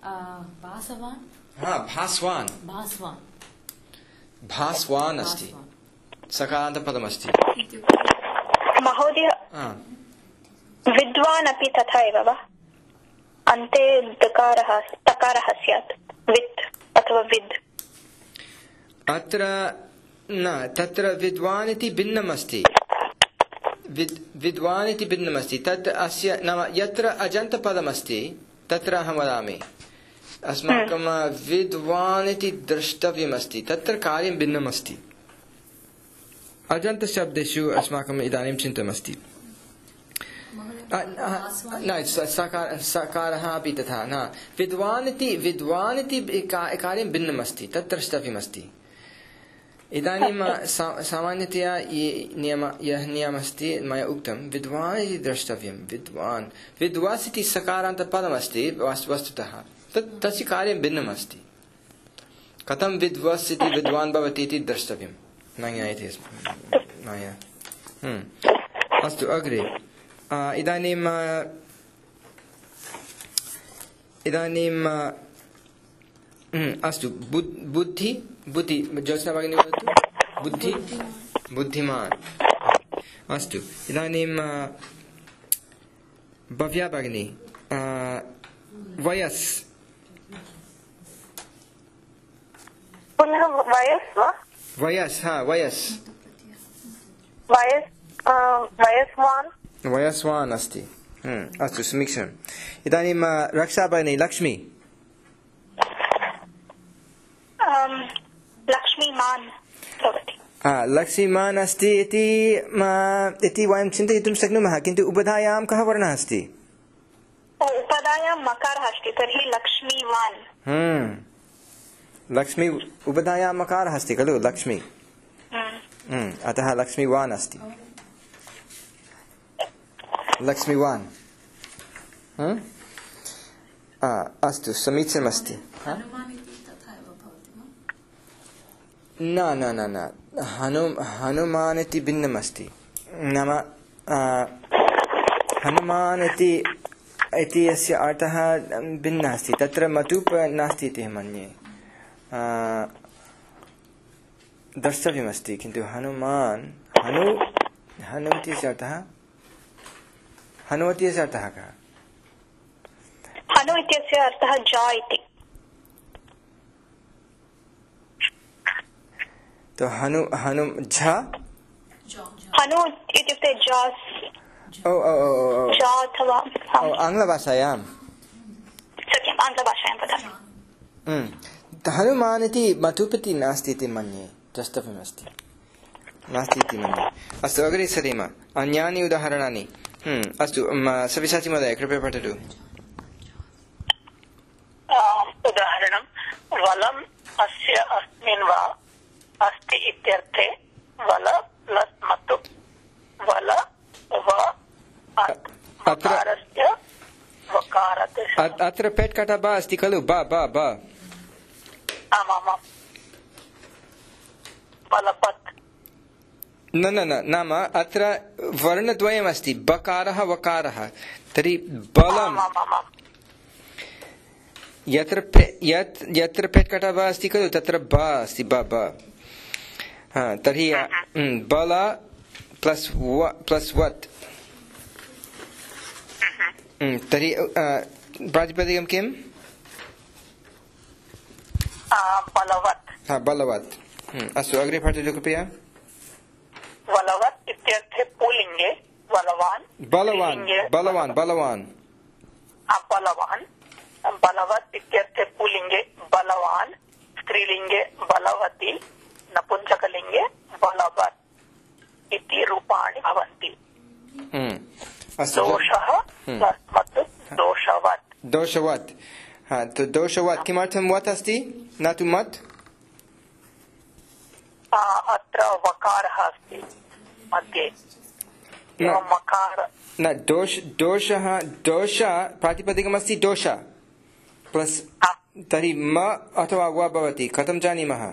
[SPEAKER 1] भास्वान् अस्ति सकारान्तपदमस्ति
[SPEAKER 7] महोदय विद्वान् अपि तथा एव वा अन्ते तकारः स्यात् वित् अथवा विद्
[SPEAKER 1] अत्र न तत्र विद्वान् इति भिन्नम् अस्ति विद्वान् इति भिन्नमस्ति तत् अस्य नाम यत्र अजन्तपदमस्ति तत्र अहं वदामि अस्माकं विद्वान् इति द्रष्टव्यमस्ति तत्र कार्यं भिन्नमस्ति अजन्तशब्देषु अस्माकम् इदानीं चिन्तनमस्ति सकारः अपि तथा न विद्वान् इति कार्यं भिन्नमस्ति तत् द्रष्टव्यमस्ति इदानीं सामान्यतया यः नियमः मया उक्तं विद्वान् इति द्रष्टव्यं विद्वास् इति सकारान्तपदमस्ति वस्तुतः तस्य कार्यं भिन्नमस्ति कथं विद्वस् इति विद्वान् भवति इति द्रष्टव्यं न ज्ञायते मया अस्तु अग्रे इदानीं अस्तु बुद्धि ज्योत्स्ना भगिनी वदतु बुद्धिमान् अस्तु इदानीं भव्या भगिनी वयस्
[SPEAKER 8] पुनः वयस् वा
[SPEAKER 1] वयस् वयस्वान् अस्ति अस्तु समीचीनम् इदानीं रक्षा भगिनी लक्ष्मी
[SPEAKER 7] लक्ष्मीमान् भवति
[SPEAKER 1] लक्ष्मीमान् अस्ति इति वयं चिन्तयितुं शक्नुमः किन्तु उपधायां कः वर्णः अस्ति
[SPEAKER 7] उपधायां मकारः अस्ति तर्हि लक्ष्मीवान्
[SPEAKER 1] लक्ष्मी उपधायां मकारः अस्ति खलु लक्ष्मी अतः लक्ष्मीवान् अस्ति लक्ष्मीवान् अस्तु समीचीनमस्ति न हनुमान् इति भिन्नमस्ति नाम हनुमान् इति अस्य अर्थः भिन्नः अस्ति तत्र मतुप् नास्ति इति मन्ये द्रष्टव्यमस्ति किन्तु हनुमान् हनु इत्यस्य अर्थः हनु इत्यस्य अर्थः कः
[SPEAKER 7] हनु इत्यस्य अर्थः जा इति
[SPEAKER 1] तो हनु झ
[SPEAKER 7] हनु इत्युक्ते जास् अथवा
[SPEAKER 1] आङ्ग्लभाषायां
[SPEAKER 7] सत्यम् आङ्ग्लभाषायां वदामि
[SPEAKER 1] हनुमान् इति मतुपति नास्ति इति मन्ये द्रष्टव्यमस्ति नास्ति इति मन्ये अस्तु अग्रे सरेम अन्यानि उदाहरणानि अस्तु सव्यसाची महोदय कृपया पठतु
[SPEAKER 3] उदाहरणं वलम् अस्य अस्मिन् वा अस्ति इत्यर्थे वल प्लस् मतु वल
[SPEAKER 1] अत्र पेट् कटा बा अस्ति खलु बा
[SPEAKER 3] आमामाम् बलपत्
[SPEAKER 1] न नाम अत्र वर्णद्वयमस्ति बकारः वकारः तर्हि बलम् यत्र पेट् कटा बा अस्ति खलु तत्र बा अस्ति ब तर्हि बल प्लस् वत् तर्हि प्रातिपदिकं किम्?
[SPEAKER 3] बलवत्.
[SPEAKER 1] बलवत्. अस्तु, अग्रे पठतु कृपया.
[SPEAKER 3] बलवत् इत्यर्थे पुल्लिङ्गे बलवान्.
[SPEAKER 1] बलवान् बलवान् बलवान्.
[SPEAKER 3] बलवान्. बलवत् इत्यर्थे पुल्लिङ्गे बलवान्, स्त्रीलिङ्गे बलवती, नपुंसकलिङ्गे बलवत् इति रूपाणि भवन्ति. दोषः दोषवत्.
[SPEAKER 1] दोषवत्. तो दोषवत् किमर्थं वत् अस्ति न तु मत्?
[SPEAKER 3] अत्र वकारः अस्ति मध्ये.
[SPEAKER 1] न दोषः दोष प्रातिपदिकमस्ति दोष प्लस् तर्हि म अथवा व भवति. कथं जानीमः?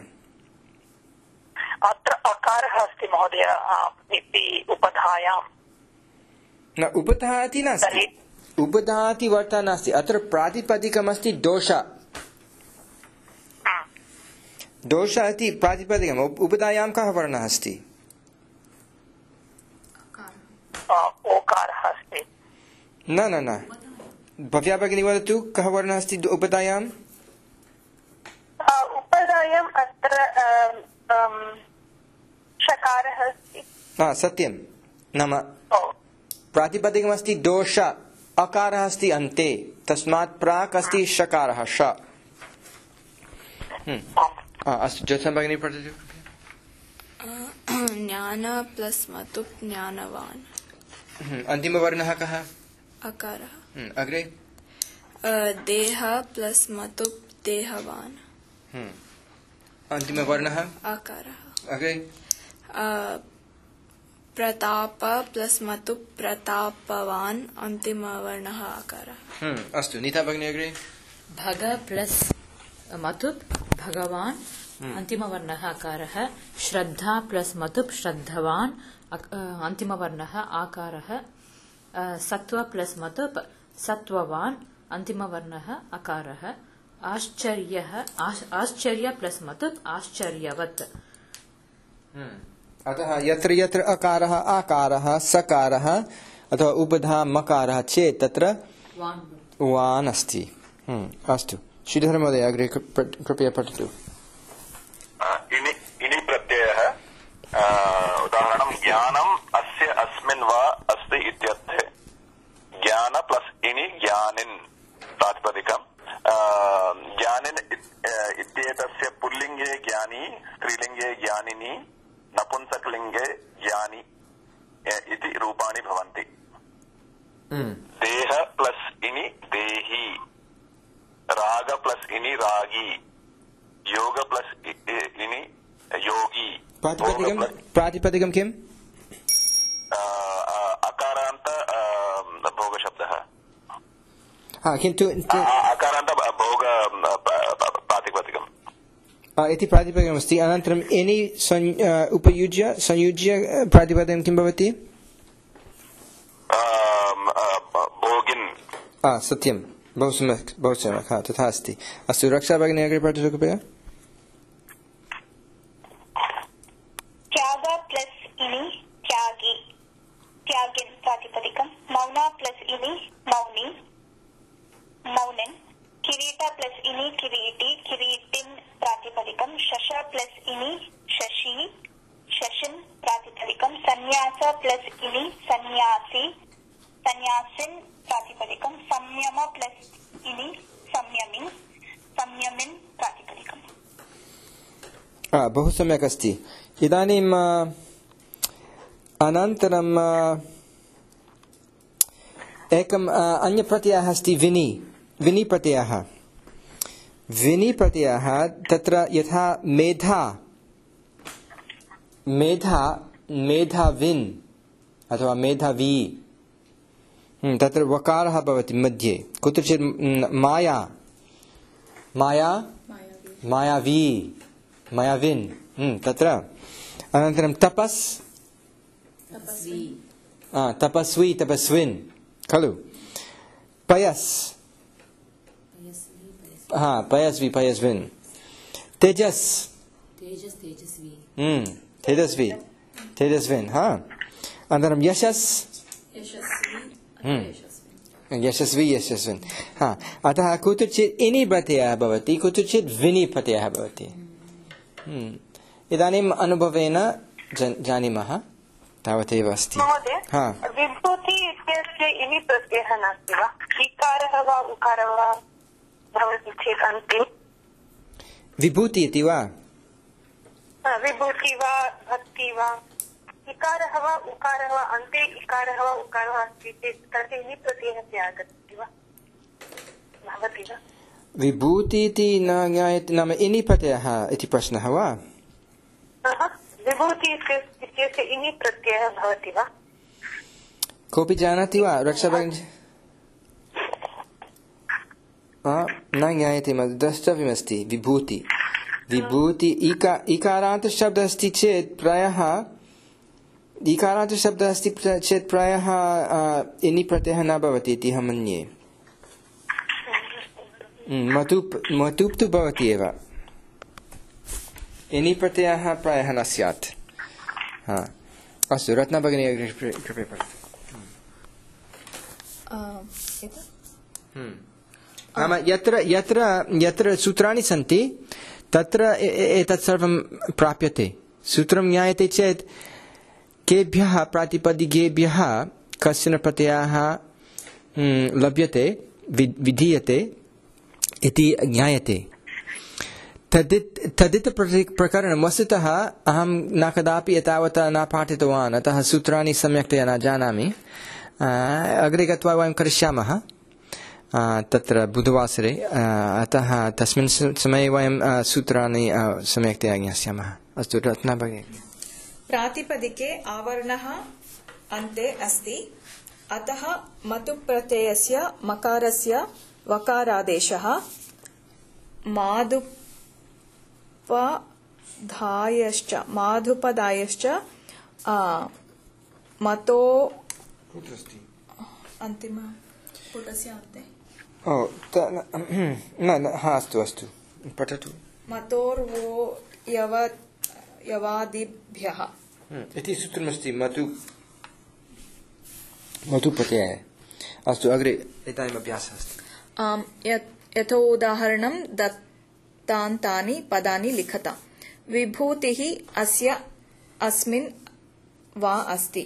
[SPEAKER 3] अत्र अकारः अस्ति महोदय इति उपधायां.
[SPEAKER 1] न उपधा इति नास्ति. उपधा इति वार्ता नास्ति. अत्र प्रातिपदिकमस्ति दोष. दोष इति प्रातिपदिकम्. उपधायां कः वर्णः अस्ति?
[SPEAKER 3] ओकारः अस्ति.
[SPEAKER 1] न न न, भव्या भगिनी वदतु कः वर्णः अस्ति उपधायाम्?
[SPEAKER 8] उपधायाम् अत्र षकारः अस्ति.
[SPEAKER 1] सत्यं. नाम प्रातिपदिकमस्ति दोष, अकारः अस्ति अन्ते, तस्मात् प्राक् अस्ति षकारः ष. अस्तु, ज्योत्स्ना भगिनी पठतु.
[SPEAKER 4] ज्ञान प्लस मतुप् ज्ञानवान्.
[SPEAKER 1] अन्तिमवर्णः कः?
[SPEAKER 4] अकारः.
[SPEAKER 1] अग्रे.
[SPEAKER 4] देह प्लस मतुप् देहवान्.
[SPEAKER 1] अन्तिमवर्णः?
[SPEAKER 4] अकारः.
[SPEAKER 1] अग्रे.
[SPEAKER 4] प्रताप प्लस मतुप् प्रतापवान्. अन्तिमवर्णः अकारः.
[SPEAKER 1] अस्तु, नीता भगिनी अग्रे.
[SPEAKER 6] भग प्लस मतुप् भगवान्. अन्तिमवर्णः अकारः. श्रद्धा प्लस मतुप् श्रद्धवान्. अन्तिमवर्णः आकारः. सत्व प्लस मतुप् सत्ववान्. अन्तिमवर्णः अकारः. आश्चर्य प्लस मतुप् आश्चर्यवत्.
[SPEAKER 1] अतः यत्र यत्र अकारः आकारः सकारः अथवा उपधा मकारः चेत् तत्र वान् अस्ति. अस्तु, श्रीधर महोदय अग्रे कृपया पठतु.
[SPEAKER 5] इनि प्रत्ययः उदाहरणं ज्ञानम् अस्य अस्मिन् वा अस्ति इत्यर्थे. ज्ञान प्लस् इनि ज्ञानिन् प्रातिपदिकम्. ज्ञानिन् इत्येतस्य पुल्लिङ्गे ज्ञानी, स्त्रीलिङ्गे ज्ञानिनी, नपुंसकलिङ्गे ज्ञानी इति रूपाणि भवन्ति. देह प्लस् इनि देही, राग प्लस् इनि रागी, योग प्लस् इनि योगी.
[SPEAKER 1] प्रातिपदिकं किम्?
[SPEAKER 5] अकारान्त भोगशब्दः.
[SPEAKER 1] किन्तु
[SPEAKER 5] अकारान्त भोग प्रातिपदिकम्
[SPEAKER 1] इति प्रातिपदिकमस्ति. अनन्तरम् एनि उपयुज्य संयुज्य प्रातिपदिकं किं भवति?
[SPEAKER 5] भोगिन्.
[SPEAKER 1] सत्यं, बहु सम्यक्, बहु सम्यक्. तथा अस्ति. अस्तु, रक्षा भगिनी अग्रे पठतु कृपया.
[SPEAKER 7] त्याग प्लस् इनि त्यागी, त्यागिन् प्रातिपदिकम्. मौन प्लस् इनि मौनी, मौनिन्. किरीट प्लस् इनि किरीटी, किरीटिन् प्रातिपदिकम्. शश प्लस् इनि शशी, शशिन् प्रातिपदिकम्. सन्यास प्लस् इनि सन्यासी, सन्यासिन् प्रातिपदिकम्. संयम प्लस् इनि संयमिन्, संयमिन् प्रातिपदिकम्.
[SPEAKER 1] बहु सम्यक् अस्ति. इदानीम् अनन्तरम् एकम् अन्यप्रत्ययः अस्ति विनि. विनि प्रत्ययः. विनि प्रत्ययः तत्र यथा मेधा, मेधा मेधाविन् अथवा मेधावी, तत्र वकारः भवति मध्ये. कुत्रचित् माया, माया मायावी, मायाविन् तत्र. अनन्तरं तपस्, तपस्वी तपस्विन् खलु. पयस्, पयस्वी पयस्विन्. तेजस्, तेजस्वी तेजस्विन्. अनन्तरं यशस्, यशस्वी यशस्विन् हा अतः कुत्रचित् इनि प्रत्ययः भवति कुत्रचित् विनि प्रत्ययः भवति इदानीम् अनुभवेन जानीमः तावदेव अस्ति
[SPEAKER 8] विभूति इत्यस्य इनि प्रत्ययः नास्ति वा इकारः वा उकारः वा भवति चेत् अन्ते
[SPEAKER 1] विभूति इति वा
[SPEAKER 8] विभूति वा भक्ति वा इकारः वा उकारः वा अन्ते इकारः वा उकारः अस्ति चेत् तस्य इनि प्रत्ययः आगच्छति वा भवति वा
[SPEAKER 1] विभूति इति न ज्ञायते नाम इनि प्रत्ययः इति प्रश्नः वा
[SPEAKER 8] विभूति इत्यस्य इनि प्रत्ययः भवति वा
[SPEAKER 1] कोऽपि जानाति वा रक्षाभगिनी न ज्ञायते द्रष्टव्यमस्ति विभूति विभूति इकारान्तशब्दः अस्ति चेत् प्रायः इकारान्तशब्दः अस्ति चेत् प्रायः इनि प्रत्ययः न भवति इति अहं मन्ये मतुप् तु भवति एव इनि प्रत्ययः प्रायः न स्यात् अस्तु रत्ना भगिनी अग्रे कृपया नाम यत्र यत्र यत्र सूत्राणि सन्ति तत्र एतत् सर्वं प्राप्यते सूत्रं ज्ञायते चेत् केभ्यः प्रातिपदिकेभ्यः कश्चन प्रत्ययः लभ्यते विधीयते इति ज्ञायते तदित प्रकरणं वस्तुतः अहं न कदापि एतावता न पाठितवान् अतः सूत्राणि सम्यक्तया न जानामि अग्रे गत्वा वयं करिष्यामः तत्र बुधवासरे अतः तस्मिन् समये वयं सूत्राणि सम्यक्तया ज्ञास्यामः अस्तु रत्ना भगिनी
[SPEAKER 2] प्रातिपदिके आवर्णः अन्ते अस्ति अतः मतुप् प्रत्ययस्य मकारस्य वकारादेशः माधुपदायश्च मतो अन्तिम पुटस्य अन्ते
[SPEAKER 1] अस्तु अस्तु पठतु
[SPEAKER 2] मतोर्वो यवादिभ्यः
[SPEAKER 1] इति सूत्रमस्ति मतु प्रत्ययः अस्तु अग्रे इदानीम् अभ्यासः अस्ति
[SPEAKER 2] यतो उदाहरणं दत्तान्तानि पदानि लिखता विभूतिः अस्य अस्मिन् वा अस्ति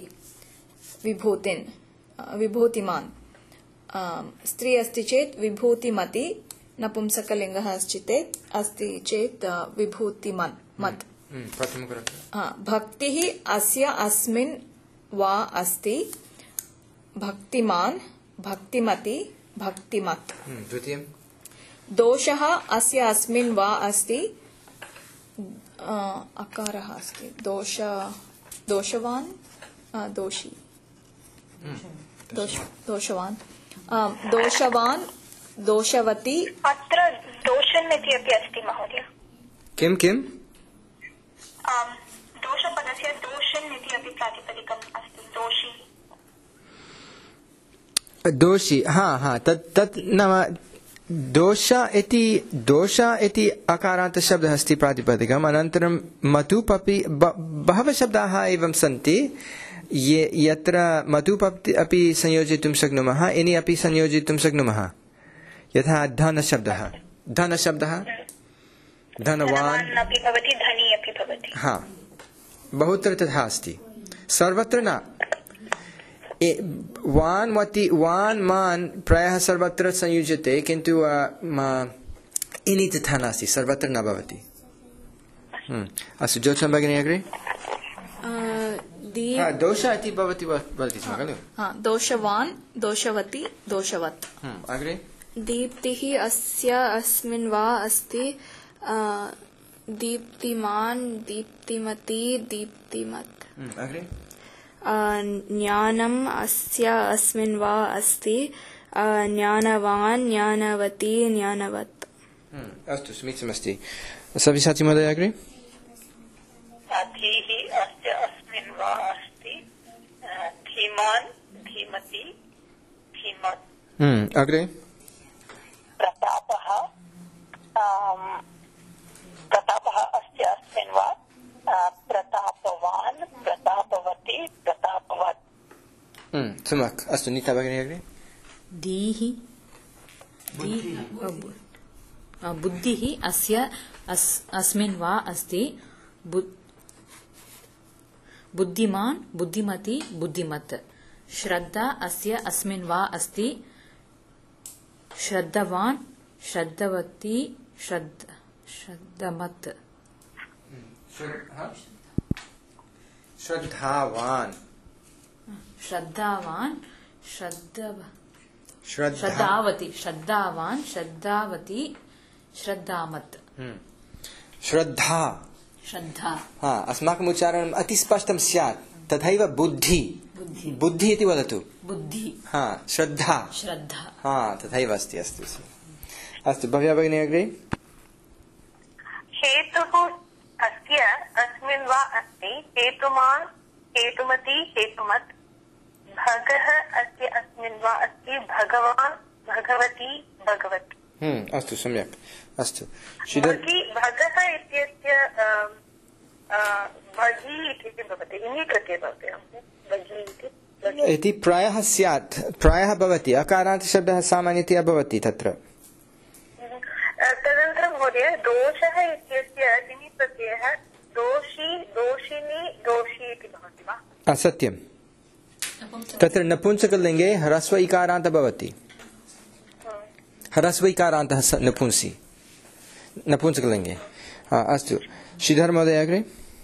[SPEAKER 2] विभूतिमान् स्त्री अस्ति चेत् विभूतिमती नपुंसकलिङ्गः अस्ति चेत् विभूतिमन् मत् भक्तिः अस्य अस्मिन् वा अस्ति भक्तिमान् भक्तिमती भक्तिमत्
[SPEAKER 1] द्वितीयं
[SPEAKER 2] दोषः अस्य अस्मिन् वा अस्ति अकारः अस्ति दोषवान् दोषी दोषवान् दोषवान् दोषवती
[SPEAKER 7] अत्र दोषन् इति अपि अस्ति महोदय
[SPEAKER 1] किं
[SPEAKER 7] दोषपदस्य दोषन् इति अपि प्रातिपदिकम् अस्ति
[SPEAKER 1] दोषी तत् नाम दोष इति अकारान्तशब्दः अस्ति प्रातिपदिकम् अनन्तरं मतुप् अपि बहवः शब्दाः एवं सन्ति यत्र मतुप् अपि संयोजयितुं शक्नुमः इनि अपि संयोजयितुं शक्नुमः यथा धनशब्दः धनवान्
[SPEAKER 7] अपि भवति धनी अपि भवति
[SPEAKER 1] बहुत्र तथा अस्ति सर्वत्र न वान् मान् प्रायः सर्वत्र संयुज्यते किन्तु इनि तथा नास्ति सर्वत्र न भवति अस्तु ज्योत्स्ना भगिनी अग्रे दोष इति भवति वदति स्म खलु
[SPEAKER 4] दोषवान् दोषवती दोषवत्
[SPEAKER 1] अग्रे
[SPEAKER 4] दीप्तिः अस्य अस्मिन् वा अस्ति दीप्तिमान् दीप्तिमती दीप्तिमत्
[SPEAKER 1] अग्रे
[SPEAKER 4] ज्ञानम् अस्य अस्मिन् वा अस्ति ज्ञानवान् ज्ञानवती ज्ञानवत्
[SPEAKER 1] अस्तु समीचीनमस्ति सव्यसाची महोदय अग्रे
[SPEAKER 3] धीः अस्य अस्मिन् वा अस्ति धीमान् धीमती धीमत्
[SPEAKER 1] अग्रे
[SPEAKER 3] प्रतापः अस्य अस्मिन् वा प्रतापवान् प्रतापवती प्रतापवत्
[SPEAKER 1] सम्यक् अस्तु नीता भगिनी अग्रे
[SPEAKER 6] दीहि बुद्धिः अस्य अस्मिन् वा अस्ति बुद्धिमान् बुद्धिमती बुद्धिमत् श्रद्धा अस्य अस्मिन् वा अस्ति श्रद्धवान् श्रद्धवती श्रद्धमत्
[SPEAKER 1] श्रद्धावान्
[SPEAKER 6] श्रद्धावान् श्रद्धावती श्रद्धावान् श्रद्धावती श्रद्धामत्
[SPEAKER 1] श्रद्धा अस्माकम् उच्चारणम् अतिस्पष्टं स्यात् तथैव बुद्धि बुद्धि इति वदतु
[SPEAKER 6] बुद्धि
[SPEAKER 1] श्रद्धा तथैव अस्ति अस्तु भव्या भगिनी अग्रे
[SPEAKER 8] हेतुः अस्य अस्मिन् वा अस्ति हेतुमान् हेतुमती हेतुमत् भगः अस्य अस्मिन् वा अस्ति भगवान् भगवती भगवत्
[SPEAKER 1] अस्तु सम्यक् अस्तु
[SPEAKER 8] भगः इत्यस्य भगी इति भवति इति कृते भवति भगी इति
[SPEAKER 1] प्रायः स्यात् प्रायः भवति अकारान्तशब्दः सामान्यतया भवति तत्र
[SPEAKER 8] तदनन्तरं महोदय दोषः इत्यस्य दिनि प्रत्ययः दोषी दोषिनी दोषी इति भवति वा
[SPEAKER 1] सत्यं तत्र नपुंसकलिङ्गे ह्रस्व इकारान्तः भवति ह्रस्व इकारान्तः नपुंसकलिङ्गे अस्तु श्रीधर महोदय अग्रे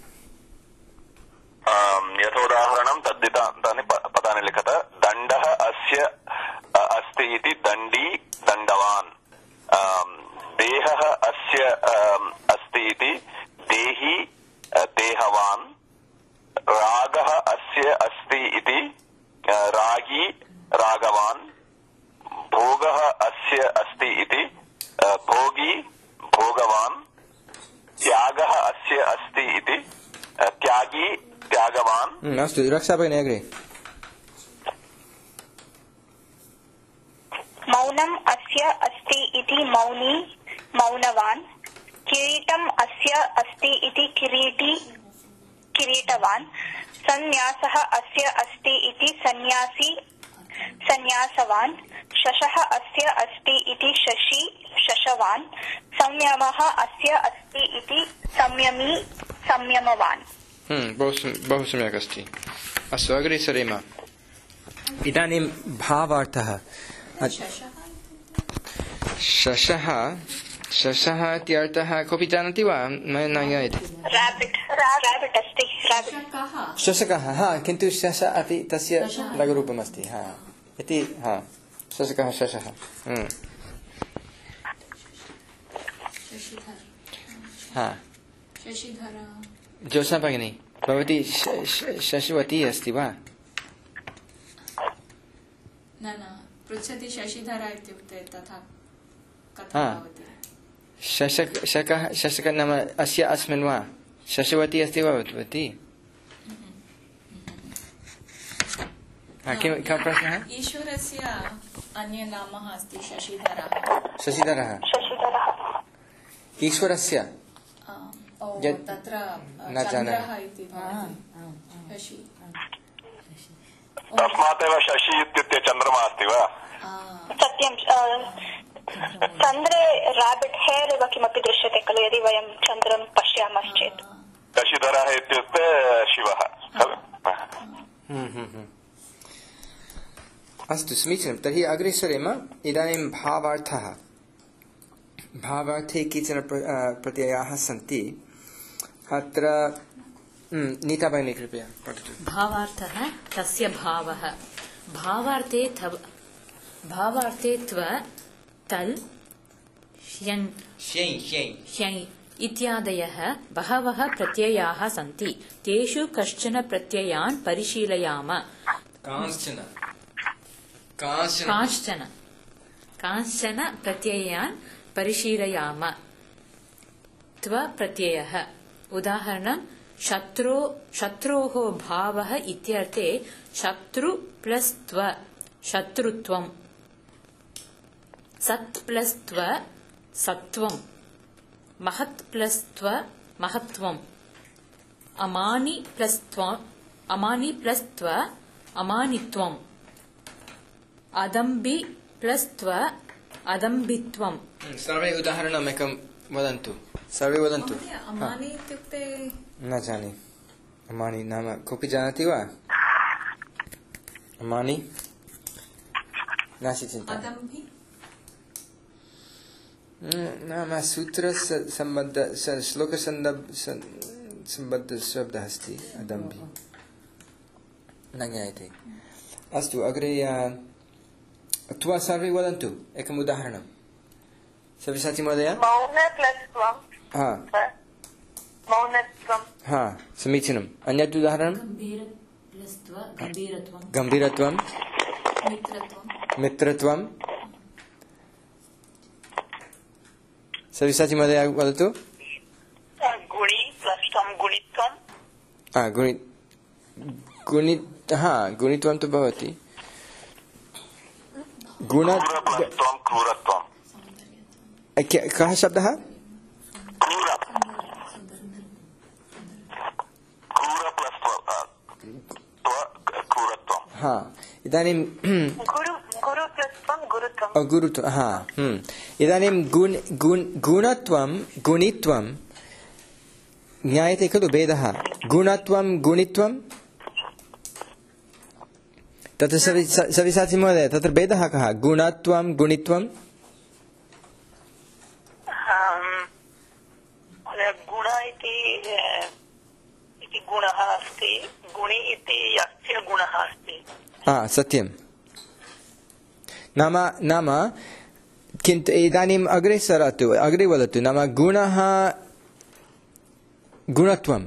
[SPEAKER 5] यथोदाहरणं तद्धितानि पदानि लिखत दण्डः अस्य अस्ति इति दण्डी दण्डवान् देहः अस्य अस्ति इति देही देहवान् रागः अस्य अस्ति इति रागी रागवान् भोगः अस्य अस्ति इति भोगी भोगवान् त्यागः अस्य अस्ति इति त्यागी त्यागवान्
[SPEAKER 1] अस्तु रक्षा भगिनी अग्रे
[SPEAKER 7] मौनम् अस्य अस्ति इति मौनी मौनवान् किरीटम् अस्य अस्ति इति किरीटी किरीटवान् सन्न्यासः अस्य अस्ति इति सन्यासी सन्यासवान् शशः अस्य अस्ति इति शशी शशवान् संयमः अस्य अस्ति इति संयमी संयमवान्
[SPEAKER 1] बहु सम्यक् अस्ति अस्तु अग्रे सरेम इदानीं भावार्थः शशः शशः इत्यर्थः कोऽपि जानाति वा मया न ज्ञायते शशकः किन्तु शश अपि तस्य लघुरूपमस्ति इति शशकः शशः जोसा भगिनी भवती शशिवती अस्ति वा
[SPEAKER 2] न पृच्छति शशिधरा इत्युक्ते तथा कथं भवति
[SPEAKER 1] शशक नाम अस्य अस्मिन् वा शशिवती अस्ति वा भवती किं प्रश्नः
[SPEAKER 2] ईश्वरस्य अन्य नाम अस्ति शशिधरः
[SPEAKER 1] शशिधरः ईश्वरस्य
[SPEAKER 2] तत्र
[SPEAKER 1] न जानामि
[SPEAKER 5] तस्मादेव शशि इत्युक्ते चन्द्रमा अस्ति वा
[SPEAKER 7] सत्यं चन्द्रे राबिट् हेर् इव किमपि दृश्यते खलु यदि वयं चन्द्रं पश्यामश्चेत्
[SPEAKER 5] शशिधरः इत्युक्ते शिवः
[SPEAKER 1] अस्तु समीचीनं तर्हि अग्रे सरेम इदानीं भावार्थः भावार्थे केचन प्रत्ययाः सन्ति अत्र नीता भगिनी कृपया पठतु
[SPEAKER 6] भावार्थः तस्य भावः भावार्थे त्व तल् ह्यञ् इत्यादयः बहवः प्रत्ययाः सन्ति तेषु कश्चन प्रत्ययान् परिशीलयाम कांश्चन प्रत्ययान् परिशीलयाम त्व प्रत्ययः उदाहरणं शत्रोः भावः इत्यर्थे शत्रु प्लस् त्व शत्रुत्वं सत् प्लस् त्व सत्वं महत् प्लस् त्व महत्वम् अमानि प्लस् त्व अमानित्वम् अदम्बि प्लस् त्व अदम्बित्वम्.
[SPEAKER 1] सर्वे उदाहरणम् एकं वदन्तु. सर्वे वदन्तु.
[SPEAKER 2] अमानि इत्युक्ते
[SPEAKER 1] न जाने. अमानि नाम कोऽपि जानाति वा? अमानि नास्ति चिन्ता. नाम सूत्रसम्बद्ध श्लोकसम्बद्धशब्दः अस्ति अदम्बि. न ज्ञायते. अस्तु अग्रे त्वा सर्वे वदन्तु एकम् उदाहरणं. सव्यसाची महोदय. हा समीचीनम्. अन्यत् उदाहरणं गम्भीरत्वं मित्रत्वं. सव्यसाची महोदय वदतु. गुणित्वं तु भवति. कः शब्दः? हा इदानीं गुरुत्वं. हा इदानीं गुणत्वं गुणित्वं ज्ञायते खलु भेदः. गुणत्वं गुणित्वं तत्र सविसाचि महोदय तत्र भेदः कः? गुणत्वं गुणित्वं.
[SPEAKER 3] गुण इति गुणः अस्ति. गुणि इति यस्य गुणः अस्ति.
[SPEAKER 1] सत्यं. नाम किन्तु इदानीम् अग्रे सरतु. अग्रे वदतु. नाम गुणः गुणत्वं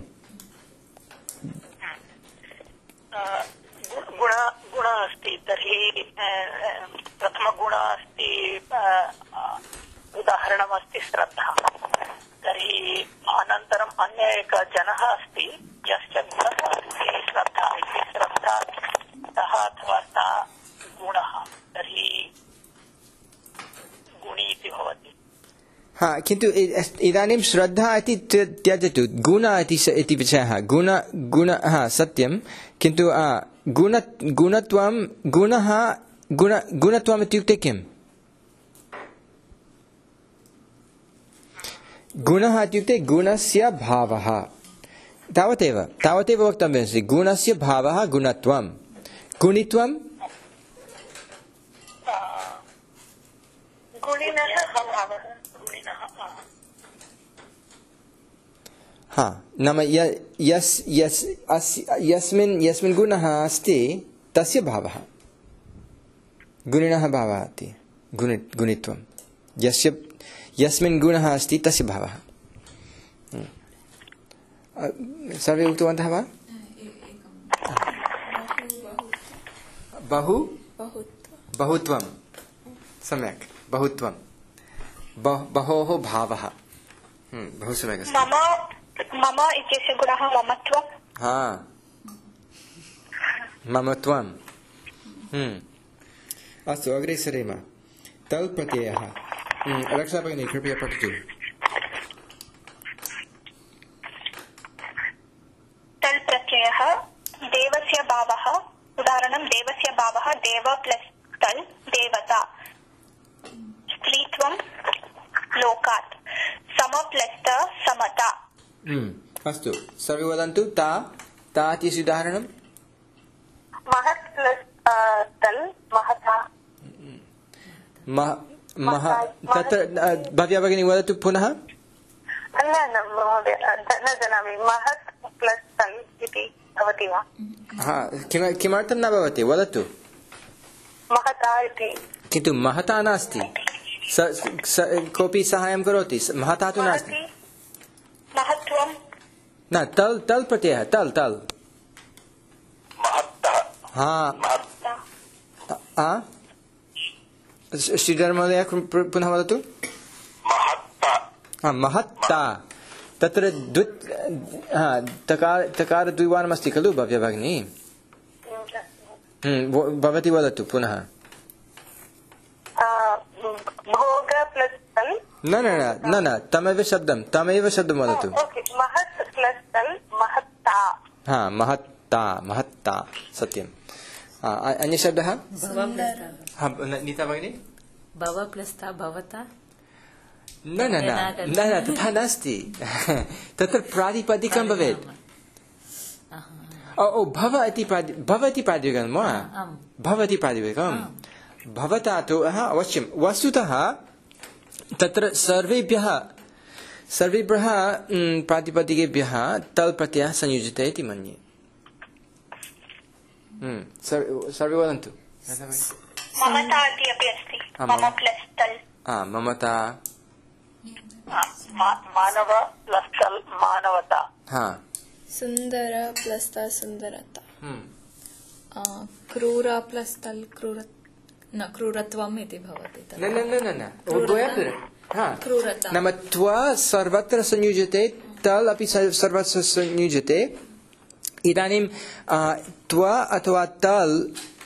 [SPEAKER 3] गुण अस्ति. तर्हि प्रथमगुण अस्ति. उदाहरणमस्ति श्रद्धा. तर्हि अनन्तरम् अन्य एकः जनः अस्ति यस्य गुणः अस्ति श्रद्धा इति. श्रद्धा सः अथवा सा गुणः. तर्हि गुणी इति भवति.
[SPEAKER 1] किन्तु इदानीं श्रद्धा इति त्यजतु. गुण इति विषयः. गुण सत्यं. किन्तु गुणत्वं गुणत्वम् इत्युक्ते किम्? गुणः इत्युक्ते गुणस्य भावः. तावदेव वक्तव्यमस्ति. गुणस्य भावः गुणत्वं. गुणित्वं नाम यस्मिन् गुणः अस्ति तस्य भावः. गुणिनः भावः अस्ति. गुणित्वं यस्मिन् गुणः अस्ति तस्य भावः. सर्वे उक्तवन्तः वा? बहुत्वं. सम्यक्. बहुत्वं बहोः भावः. बहु सम्यक् अस्ति.
[SPEAKER 7] मम इत्यस्य गुणः ममत्वं.
[SPEAKER 1] ममत्वं. अस्तु अग्रे सरेम. तल् प्रत्ययः. रक्षा भगिनी कृपया पठतु.
[SPEAKER 7] तल् प्रत्ययः देवस्य भावः. उदाहरणं देवस्य भावः देव प्लस् तल् देवता. स्त्रीत्वं लोकात्. सम प्लस् त समता.
[SPEAKER 1] अस्तु सर्वे वदन्तु. ता इत्यस्य उदाहरणं.
[SPEAKER 8] महत् प्लस् तल् महता.
[SPEAKER 1] तत्र भव्या भगिनी वदतु पुनः.
[SPEAKER 8] न महोदय न जानामि. महत् प्लस् तल् इति भवति वा?
[SPEAKER 1] किमर्थं न भवति वदतु.
[SPEAKER 8] महता इति.
[SPEAKER 1] किन्तु महता नास्ति. कोऽपि साहाय्यं करोति. महता तु नास्ति.
[SPEAKER 7] महत्वं
[SPEAKER 1] न तल् प्रत्ययः. तल् श्रीधर महोदय पुनः वदतु. महत्ता. तत्र तकार द्विवारमस्ति खलु भव्या भगिनी. भवती वदतु पुनः.
[SPEAKER 8] भोग प्लस् तल्.
[SPEAKER 1] न तमेव शब्दं वदतु.
[SPEAKER 8] महत् प्लस् तल् महत्ता.
[SPEAKER 1] महत्ता सत्यं. अन्यशब्दः नीता भगिनी
[SPEAKER 6] भव प्लस्ता भवता
[SPEAKER 1] न न न न न तथा नास्ति तत्र प्रातिपदिकं भवेत् भव इति प्रातिपदिकं वा भवति प्रातिपदिकं भवता तु अवश्यं वस्तुतः तत्र सर्वेभ्यः प्रातिपदिकेभ्यः तल् प्रत्ययः संयुज्यते इति मन्ये सर्वे वदन्तु
[SPEAKER 7] ममता इति अपि अस्ति मम प्लस् तल्
[SPEAKER 1] ममता
[SPEAKER 3] मानव प्लस् तल् मानवता
[SPEAKER 4] सुन्दर प्लस् तल् सुन्दरता क्रूर प्लस् तल्
[SPEAKER 2] क्रूरत्वम् इति भवति
[SPEAKER 1] न नाम त्वा सर्वत्र संयुज्यते तल् अपि सर्वत्र संयुज्यते इदानीं त्वा अथवा तल्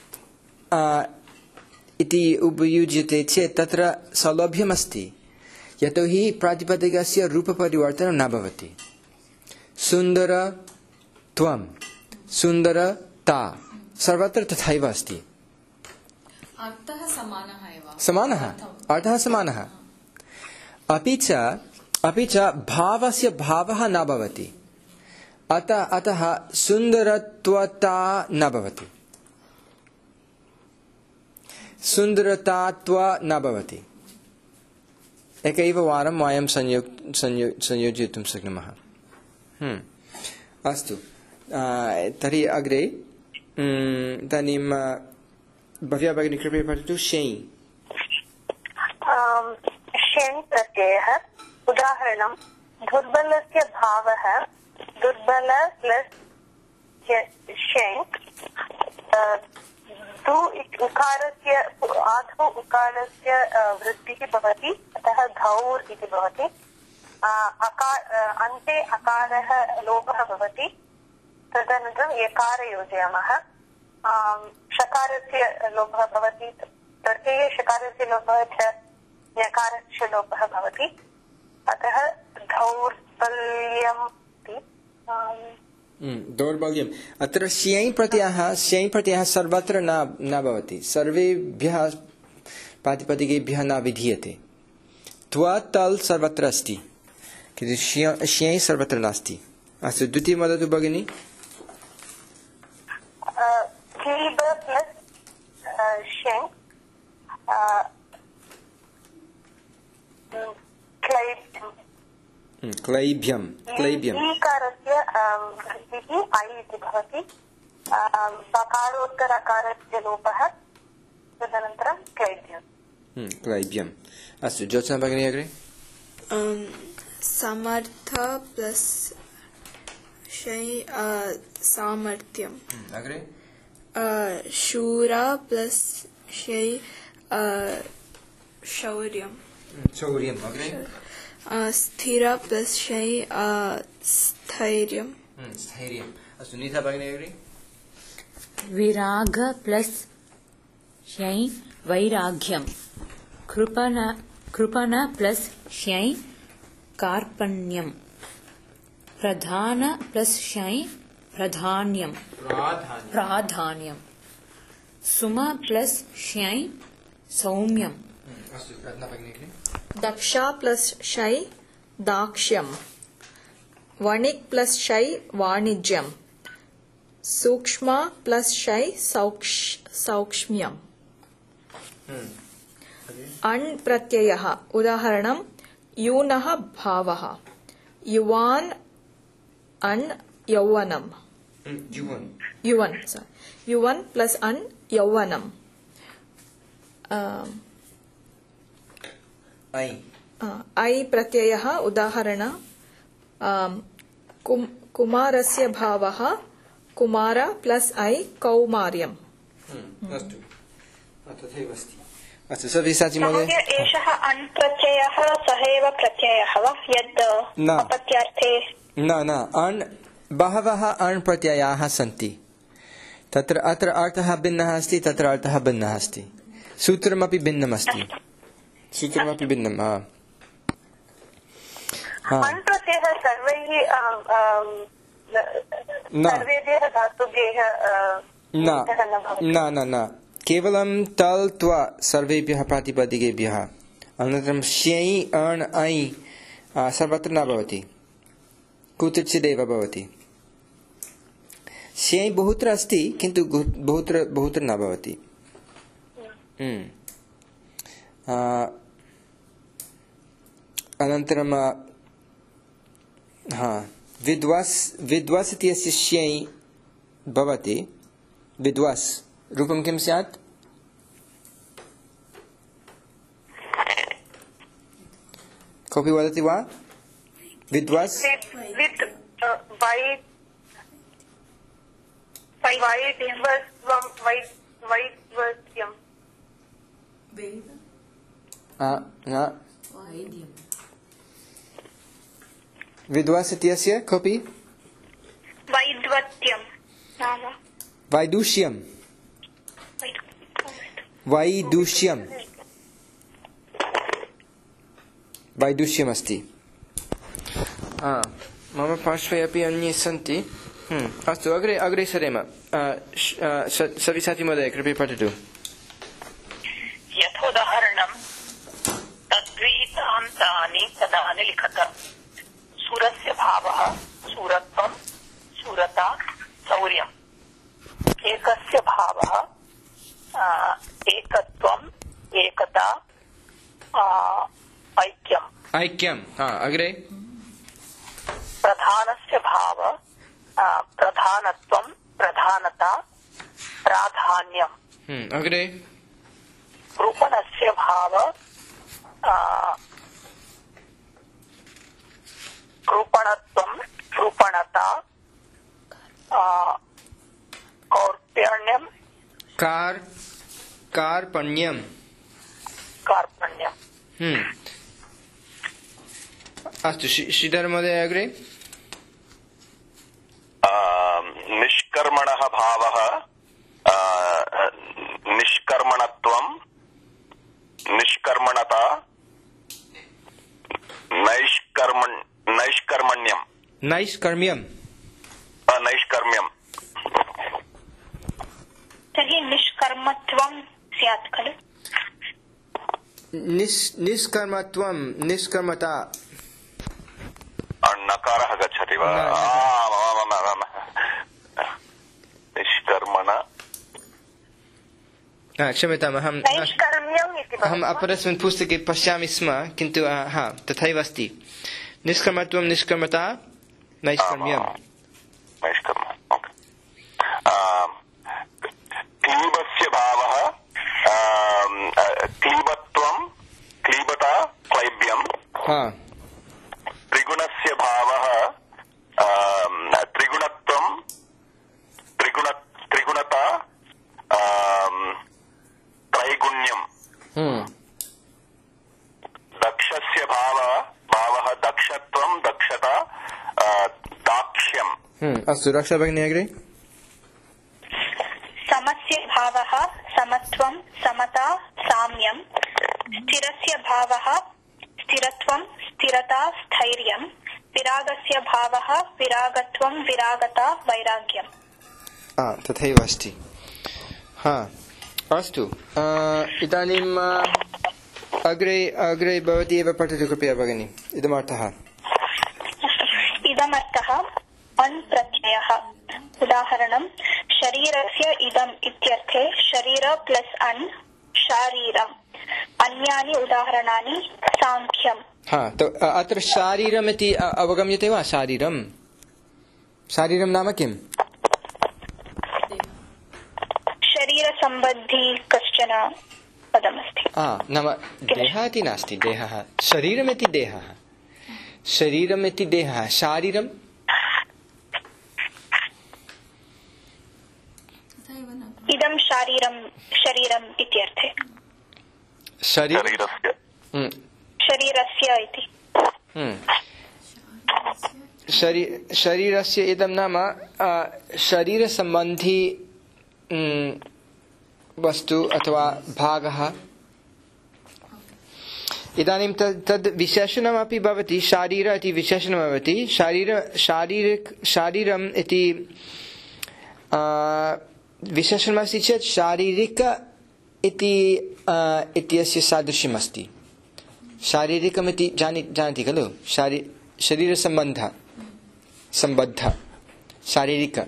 [SPEAKER 1] इति उपयुज्यते चेत् तत्र सौलभ्यमस्ति यतोहि प्रातिपदिकस्य रूपपरिवर्तनं न भवति सुन्दर त्वं सुन्दरता सर्वत्र तथैव अस्ति
[SPEAKER 2] अर्थः
[SPEAKER 1] समानः अपि च भावस्य भावः न भवति अतः सुन्दरत्वता न भवति सुन्दरतात्वा न भवति एकैव वारं वयं संयोजयितुं शक्नुमः अस्तु तर्हि अग्रे इदानीं भव्या भगिनी कृपया पठतु शेय्
[SPEAKER 8] शेङ् प्रत्ययः उदाहरणं दुर्बलस्य भावः दुर्बल प्लस् शेङ् तु उकारस्य आदौ उकारस्य वृद्धिः भवति अतः धौर् इति भवति अन्ते अकारः लोपः भवति तदनन्तरं यकार योजयामः शकारस्य लोपः भवति प्रत्यये शकारस्य लोपः च यकारस्य लोपः भवति अतः दौर्बल्यम्
[SPEAKER 1] दौर्बल्यम् अत्र श्यञ् प्रत्ययः सर्वत्र न भवति सर्वेभ्यः प्रातिपदिकेभ्यः न विधीयते त्वा तल् सर्वत्र अस्ति किन्तु श्यञ् सर्वत्र नास्ति अस्तु द्वितीयं वदतु भगिनि क्लैब्यं
[SPEAKER 8] ईकारस्य वृद्धिः ऐ इति भवति बकारोत्तरकारस्य लोपः तदनन्तरं क्लैब्यम्
[SPEAKER 1] अस्तु ज्योत्सना भगिनी अग्रे
[SPEAKER 4] समर्थ प्लस् सामर्थ्यम्
[SPEAKER 1] अग्रे
[SPEAKER 4] शूर प्लस् शौर्यम् अग्रे स्थिर प्लस् स्थैर्यम्
[SPEAKER 1] अस्तु नीता भगिनी अग्रे
[SPEAKER 6] विराग प्लस् शै वैराग्यं कृपण प्लस् शै कार्पण्यं प्रधान प्लस् शै प्राधान्यं सुम प्लस् शै सौम्यं
[SPEAKER 2] दक्षा प्लस् शै दाक्ष्यम् वणिक् प्लस् शै वाणिज्यम् सूक्ष्म प्लस् शै सौक्ष्म्यम् अण् प्रत्ययः उदाहरणं यूनः भावः युवान् अण् यौवनम् युवन् प्लस् अण् यौवनम् ऐ प्रत्ययः उदाहरण कुमारस्य भावः कुमार प्लस् ऐ कौमार्यम्
[SPEAKER 1] अस्तु सव्यसाची महोदय
[SPEAKER 7] एषः अण् प्रत्ययः सः एव प्रत्ययः वा यद् अपत्यार्थे
[SPEAKER 1] न अण् बहवः अण् प्रत्ययाः सन्ति तत्र अत्र अर्थः भिन्नः अस्ति तत्र अर्थः भिन्नः अस्ति सूत्रमपि भिन्नमस्ति भिन्नम्
[SPEAKER 8] अण् प्रत्ययः सर्वेभ्यः धातुभ्यः
[SPEAKER 1] न केवलं तल् त्व सर्वेभ्यः प्रातिपदिकेभ्यः अनन्तरं श्यै अण् ऐ सर्वत्र न भवति कुत्रचिदेव भवति श्यै बहुत्र अस्ति किन्तु बहुत्र न भवति अनन्तरं विद्वास् इत्यस्य श्यै भवति विद्वास् रूपं किं स्यात् कोऽपि वदति वा विद्वास् विद्वास् इत्यस्य कोऽपि वैदुष्यमस्ति मम पार्श्वे अपि अन्ये सन्ति अस्तु अग्रे सरेम सविसाति महोदय कृपया पठतु
[SPEAKER 3] यथोदाहरणं तद्विहितान्तानि पदानि लिखत सूरस्य भावः सूरत्वं सूरता शौर्यम् एकस्य भावः एकत्वम् एकता ऐक्यम्
[SPEAKER 1] अग्रे
[SPEAKER 3] प्रधानस्य भाव प्रधानत्वं प्रधानता प्राधान्यम्
[SPEAKER 1] अग्रे
[SPEAKER 3] कृपणस्य भाव कृपणत्वं कृपणता कौर्पण्यम्
[SPEAKER 1] कार्पण्यम् अस्तु श्रीधर महोदय अग्रे
[SPEAKER 5] निष्कर्मणः भावः निष्कर्मणत्वं निष्कर्मणता
[SPEAKER 1] नैष्कर्म्यम्
[SPEAKER 7] तर्हि निष्कर्मत्वं स्यात् खलु
[SPEAKER 1] निष्कर्मत्वं निष्कर्मता
[SPEAKER 5] नकारः गच्छति वा निष्कर्मण
[SPEAKER 1] क्षम्यताम् अहम् अपरस्मिन् पुस्तके पश्यामि स्म किन्तु तथैव अस्ति निष्कर्मत्वं निष्कर्मता नैष्कर्म्यम्
[SPEAKER 5] क्लीबस्य भावः क्लीबत्वं क्लीबता क्लैब्यम् त्रिगुणस्य भावः त्रिगुणत्वं त्रिगुणता त्रैगुण्यम् दक्षस्य भावः दक्षत्वं दक्षता दाक्ष्यम्
[SPEAKER 1] अस्तु रक्षा भगिनी अग्रे
[SPEAKER 7] समस्य भावः समत्वं समता साम्यम् स्थिरस्य भावः स्थिरत्वं स्थिरता स्थैर्यम् विरागस्य भावः विरागत्वं विरागता वैराग्यम्
[SPEAKER 1] तथैव अस्ति अस्तु इदानीम् अग्रे भवती एव पठतु कृपया भगिनी इदमर्थः
[SPEAKER 7] इदमर्थः अन् प्रत्ययः उदाहरणं शरीरस्य इदम् इत्यर्थे शरीर प्लस् अन् शारीरम् अन्यानि उदाहरणानि साङ्ख्यम्
[SPEAKER 1] अत्र शारीरम् इति अवगम्यते वा शारीरं नाम किम्
[SPEAKER 7] शरीरसम्बन्धी कश्चन पदमस्ति
[SPEAKER 1] नाम देहः इति नास्ति देहः शरीरमिति देहः शरीरमिति देहः शारीरम्
[SPEAKER 7] इदं शरीरम् इत्यर्थे शरीरस्य इति
[SPEAKER 1] शरीरस्य इदं नाम शरीरसम्बन्धी वस्तु अथवा भागः इदानीं तद् विशेषणमपि भवति शारीर इति विशेषणं भवति शारीरम् इति विशेषणमस्ति चेत् शारीरिक इत्यस्य सादृश्यमस्ति. शारीरिकमिति जानाति खलु, शरीरसम्बद्ध शारीरिक.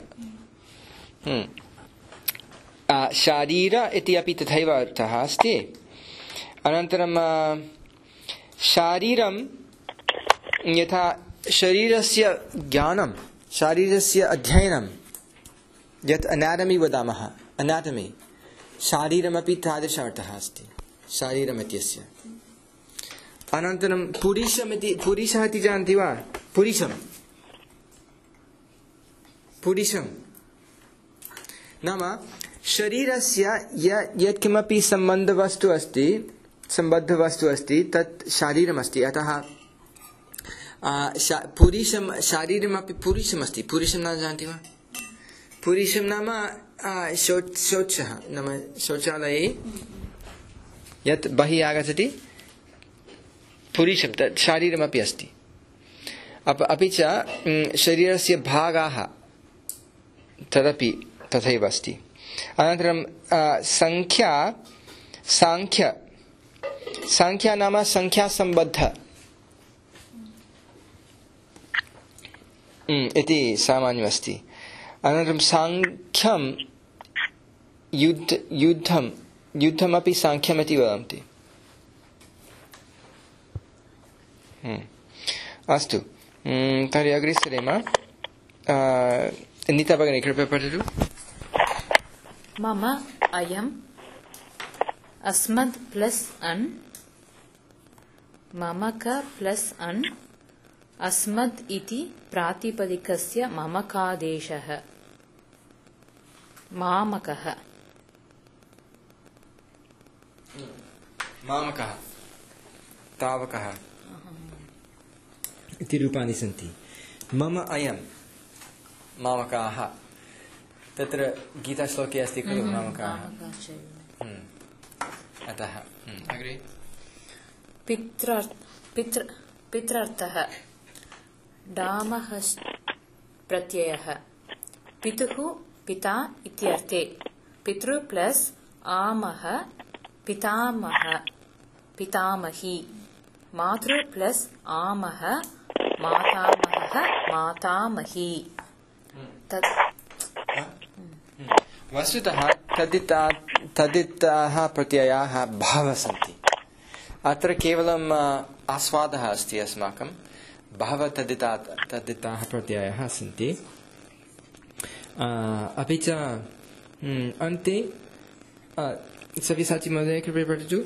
[SPEAKER 1] शारीर इति अपि तथैव अर्थः अस्ति. अनन्तरं शारीरं यथा शरीरस्य ज्ञानं, शरीरस्य अध्ययनं, यत् अनाटमी वदामः, अनाटमी, शारीरमपि तादृश अर्थः अस्ति शारीरमित्यस्य. अनन्तरं पुरुषः इति जानन्ति वा? पुरुषं नाम शरीरस्य यत्किमपि सम्बद्धवस्तु अस्ति तत् शरीरमस्ति. अतः पुरुषं शारीरमपि पुरुषमस्ति. पुरुषं न जानन्ति वा? पुरुषं नाम शौचः, नाम शौचालये यत् बहिः आगच्छति, पुरुषं तत् शारीरमपि अस्ति. अपि च शरीरस्य भागाः तदपि तथैव अस्ति. अनन्तरं सांख्या नाम संख्यासम्बद्ध इति सामान्यमस्ति. अनन्तरं सांख्यं युद्धमपि सांख्यमिति वदन्ति. अस्तु, तर्हि अग्रे सरेम. नीता भगिनी कृपया पठतु.
[SPEAKER 6] मम अयम् अस्मद् प्लस् अन्, ममक प्लस् अन्, अस्मद् इति प्रातिपदिकस्य ममकादेशः. मामकः
[SPEAKER 1] तावकः इति रूपाणि सन्ति. मम अयं मामकाः, तत्र गीताश्लोके अस्ति खलु मामकाः. अतः अग्रे
[SPEAKER 6] पितृर्थः डामः प्रत्ययः. पितुः पिता इत्यर्थे. पितृ प्लस् आमः पितामह पितामही. मातृ प्लस् आमः मातामहः मातामही.
[SPEAKER 1] वस्तुतः तदिताः प्रत्ययाः बहवः सन्ति. अत्र केवलम् आस्वादः अस्ति अस्माकं. बहवः तदिताः प्रत्ययाः सन्ति. अपि च अन्ते सव्यसाची महोदय कृपया पठतु.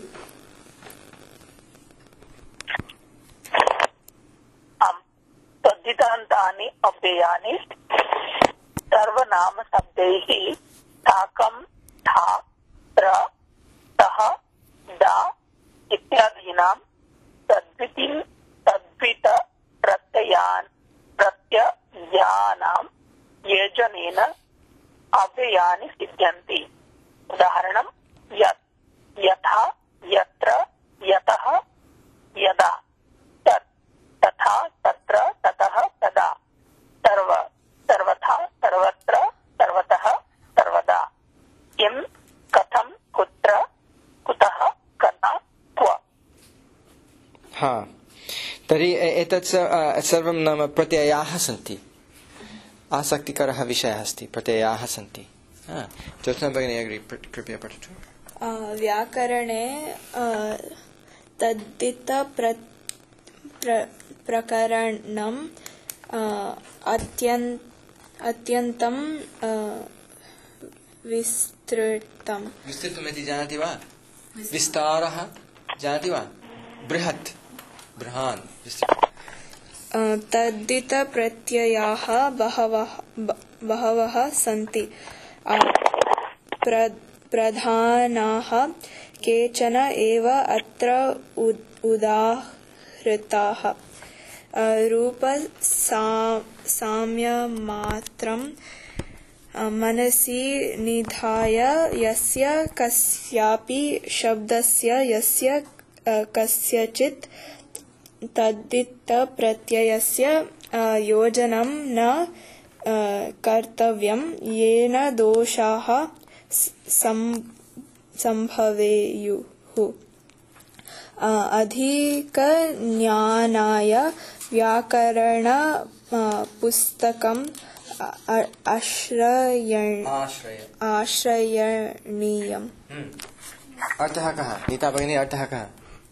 [SPEAKER 3] तद्धितान्तानि अव्ययानि सर्वनामशब्दैः ताकं था त्र तः दा इत्यादीनां तद्वित प्रत्ययानां योजनेन अव्ययानि सिद्ध्यन्ति. उदाहरणं यत्, यथा, यत्र, यतः, यदा, तत्, तथा, तत्र, ततः, तदा, सर्व, सर्वथा, सर्वत्र, सर्वतः, सर्वदा. किं, कथं, कुत्र, कुतः, कदा, क्व.
[SPEAKER 1] तर्हि एतत् सर्वं नाम प्रत्ययाः सन्ति. आसक्तिकरः विषयः अस्ति. प्रत्ययाः सन्ति. ज्योत्स्ना भगिनी अग्रे कृपया पठतु.
[SPEAKER 4] व्याकरणे तद्धित प्रकरणम् अत्यन्तं
[SPEAKER 1] विस्तृतमिति जानाति वा? विस्तारः जानाति वा? बृहन्
[SPEAKER 4] तद्धित प्रत्ययाः बहवः सन्ति. प्रधानाः केचन एव अत्र उदाहृताः. रूपसाम्यमात्रं मनसि निधाय यस्य कस्यापि शब्दस्य यस्य कस्यचित् तद्धित प्रत्ययस्य योजनं न कर्तव्यं येन दोषाः सम्भवेयुः अधिकज्ञानाय व्याकरण पुस्तकम् आश्रयणीयम्
[SPEAKER 1] अर्थः कः नीता भगिनी अर्थः कः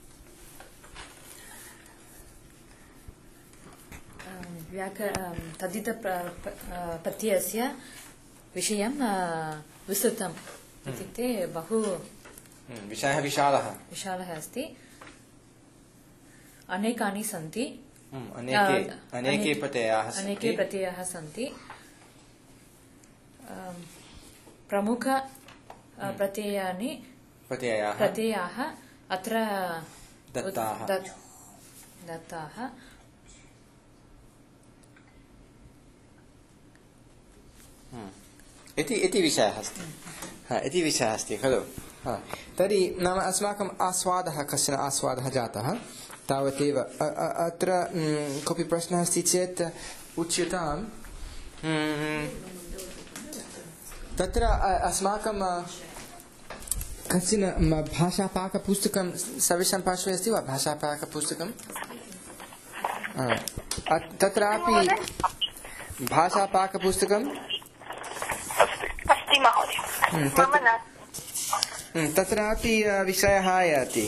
[SPEAKER 6] तद्धित प्रत्ययस्य विषयं विस्तृतम् इत्युक्ते बहु
[SPEAKER 1] विषयः विशालः
[SPEAKER 6] अस्ति अनेकानि सन्ति
[SPEAKER 1] अनेके प्रत्ययाः
[SPEAKER 6] सन्ति प्रमुख प्रत्ययाः अत्र दत्ताः
[SPEAKER 1] इति विषयः अस्ति खलु तर्हि नाम अस्माकम् आस्वादः कश्चन आस्वादः जातः तावदेव अत्र कोऽपि प्रश्नः अस्ति चेत् उच्यतां तत्र अस्माकं कश्चन भाषापाकपुस्तकं सर्वेषां पार्श्वे अस्ति वा भाषापाकपुस्तकं तत्रापि भाषापाकपुस्तकम्
[SPEAKER 7] अस्ति महोदय
[SPEAKER 1] तत्रापि विषयः आयाति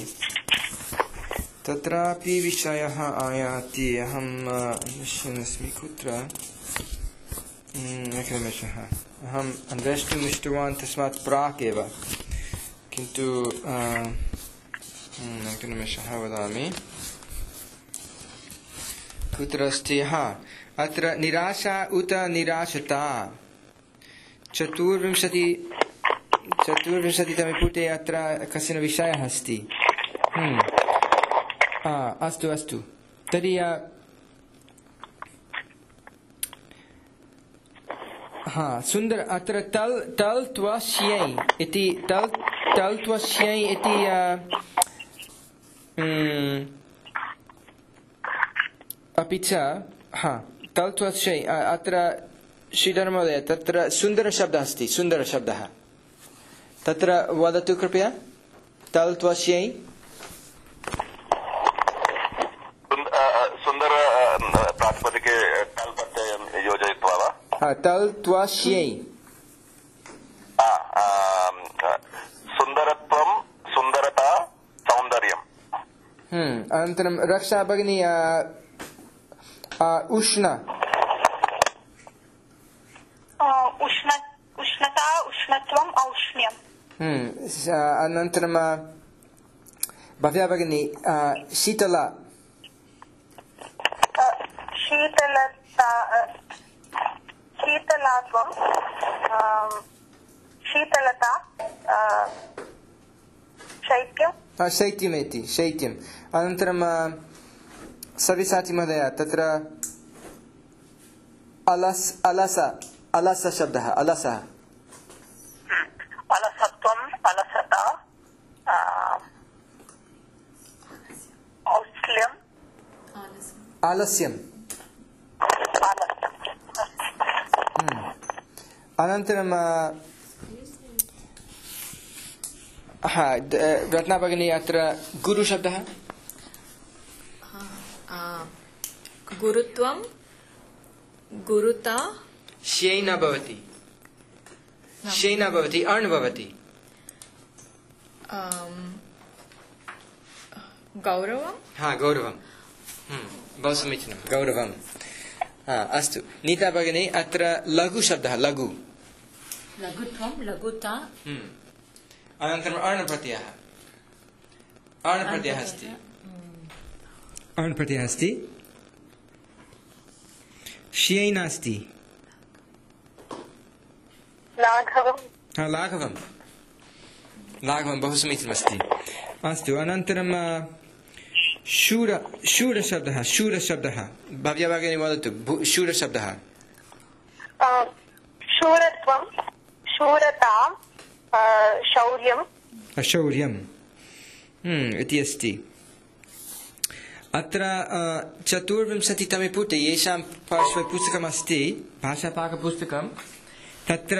[SPEAKER 1] अहं पश्यन्नस्मि कुत्र एकनिमेषः अहं द्रष्टुम् इष्टवान् तस्मात् प्राक् एव किन्तु एकनिमेषः वदामि कुत्र अस्ति अत्र निराशा उत निराशता 24तमे पुटे अत्र कश्चन विषयः अस्ति अस्तु तर्हि सुन्दर अत्र तल् त्वस्यै इति अपि च तल् त्वस्यै अत्र श्रीधरमहोदय तत्र सुन्दरशब्दः अस्ति सुन्दरशब्दः तत्र वदतु कृपया तल् त्वस्यै
[SPEAKER 5] सुन्दर प्रातिपदिके तल् प्रत्ययं योजयित्वा वा
[SPEAKER 1] तल् त्वस्यै
[SPEAKER 5] सुन्दरत्वं सुन्दरता सौन्दर्यम्
[SPEAKER 1] अनन्तरं रक्षा भगिनी उष्ण
[SPEAKER 7] उष्णता उष्णत्वम् औष्ण्यम्
[SPEAKER 1] अनन्तरं भव्या भगिनी शीतला
[SPEAKER 8] शीतलता
[SPEAKER 1] शैत्यमेति शैत्यम् अनन्तरं सविसाचि महोदय तत्र अलसशब्दः अलसः
[SPEAKER 3] अलसत्वम् अलसता औष्ण्यम्
[SPEAKER 1] आलस्यम् अनन्तरं रत्ना भगिनी अत्र गुरुशब्दः
[SPEAKER 2] गुरुत्वं गुरुता
[SPEAKER 1] श्यै न भवति अण् भवति
[SPEAKER 2] गौरवं
[SPEAKER 1] गौरवं बहु समीचीनं गौरवम् अस्तु नीता भगिनी अत्र लघुशब्दः
[SPEAKER 6] लघुत्वं लघुता
[SPEAKER 1] अनन्तरम् अण् प्रत्ययः अस्ति श्यै नास्ति लाघवं बहु समीचीनमस्ति अस्तु अनन्तरं शूरशब्दः भव्या भगिनी वदतु शूरशब्दः
[SPEAKER 8] शूरत्वं शूरता शौर्यम्
[SPEAKER 1] शौर्यम् इति अस्ति अत्र 24तमे पुटे येषां पार्श्वे पुस्तकमस्ति भाषापाकपुस्तकं तत्र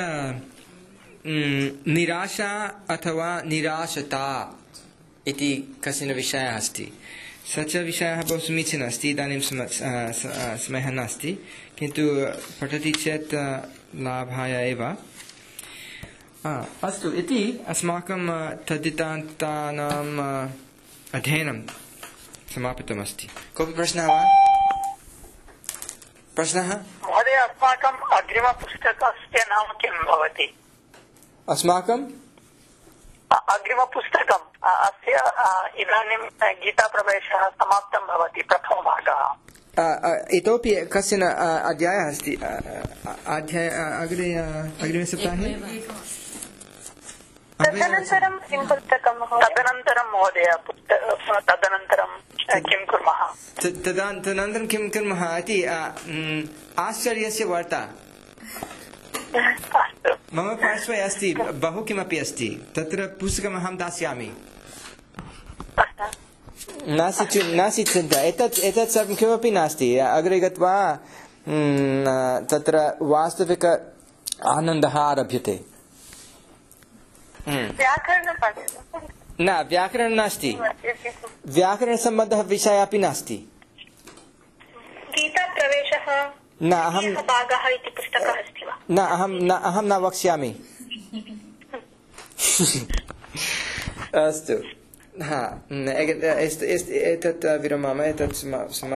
[SPEAKER 1] निराशा अथवा निराशता इति कश्चन विषयः अस्ति। स च विषयः बहु समीचीनः अस्ति। इदानीं समयः नास्ति, किन्तु पठति चेत् लाभाय एव। अस्तु इति अस्माकं तद्धितान्तानाम् अध्ययनं समापितमस्ति। कोऽपि प्रश्नः वा? प्रश्नः?
[SPEAKER 3] महोदय, अस्माकम् अग्रिमपुस्तकस्य नाम किं भवति?
[SPEAKER 1] अस्माकम्
[SPEAKER 3] अग्रिमपुस्तकम् अस्य इदानीं गीताप्रवेशः समाप्तं भवति, प्रथमभागः।
[SPEAKER 1] इतोपि कश्चन अध्यायः अस्ति अग्रिमे सप्ताहे।
[SPEAKER 8] तदनन्तरं किं पुस्तकं महोदय?
[SPEAKER 3] तदनन्तरं महोदय तदनन्तरं किं कुर्मः?
[SPEAKER 1] तदनन्तरं किं कुर्मः इति आश्चर्यस्य वार्ता मम पार्श्वे अस्ति। बहु किमपि अस्ति तत्र। पुस्तकम् अहं दास्यामि। नास्ति चिन्ता। एतत् सर्वं किमपि नास्ति। अग्रे गत्वा तत्र वास्तविक आनन्दः आरभ्यते। न, व्याकरणं नास्ति। व्याकरणसम्बद्धः विषयः अपि नास्ति।
[SPEAKER 7] गीताप्रवेशः
[SPEAKER 1] न
[SPEAKER 7] भागः इति पुस्तकः अस्ति वा?
[SPEAKER 1] न, अहं न वक्ष्यामि। अस्तु, एतत् विरमामः। एतत्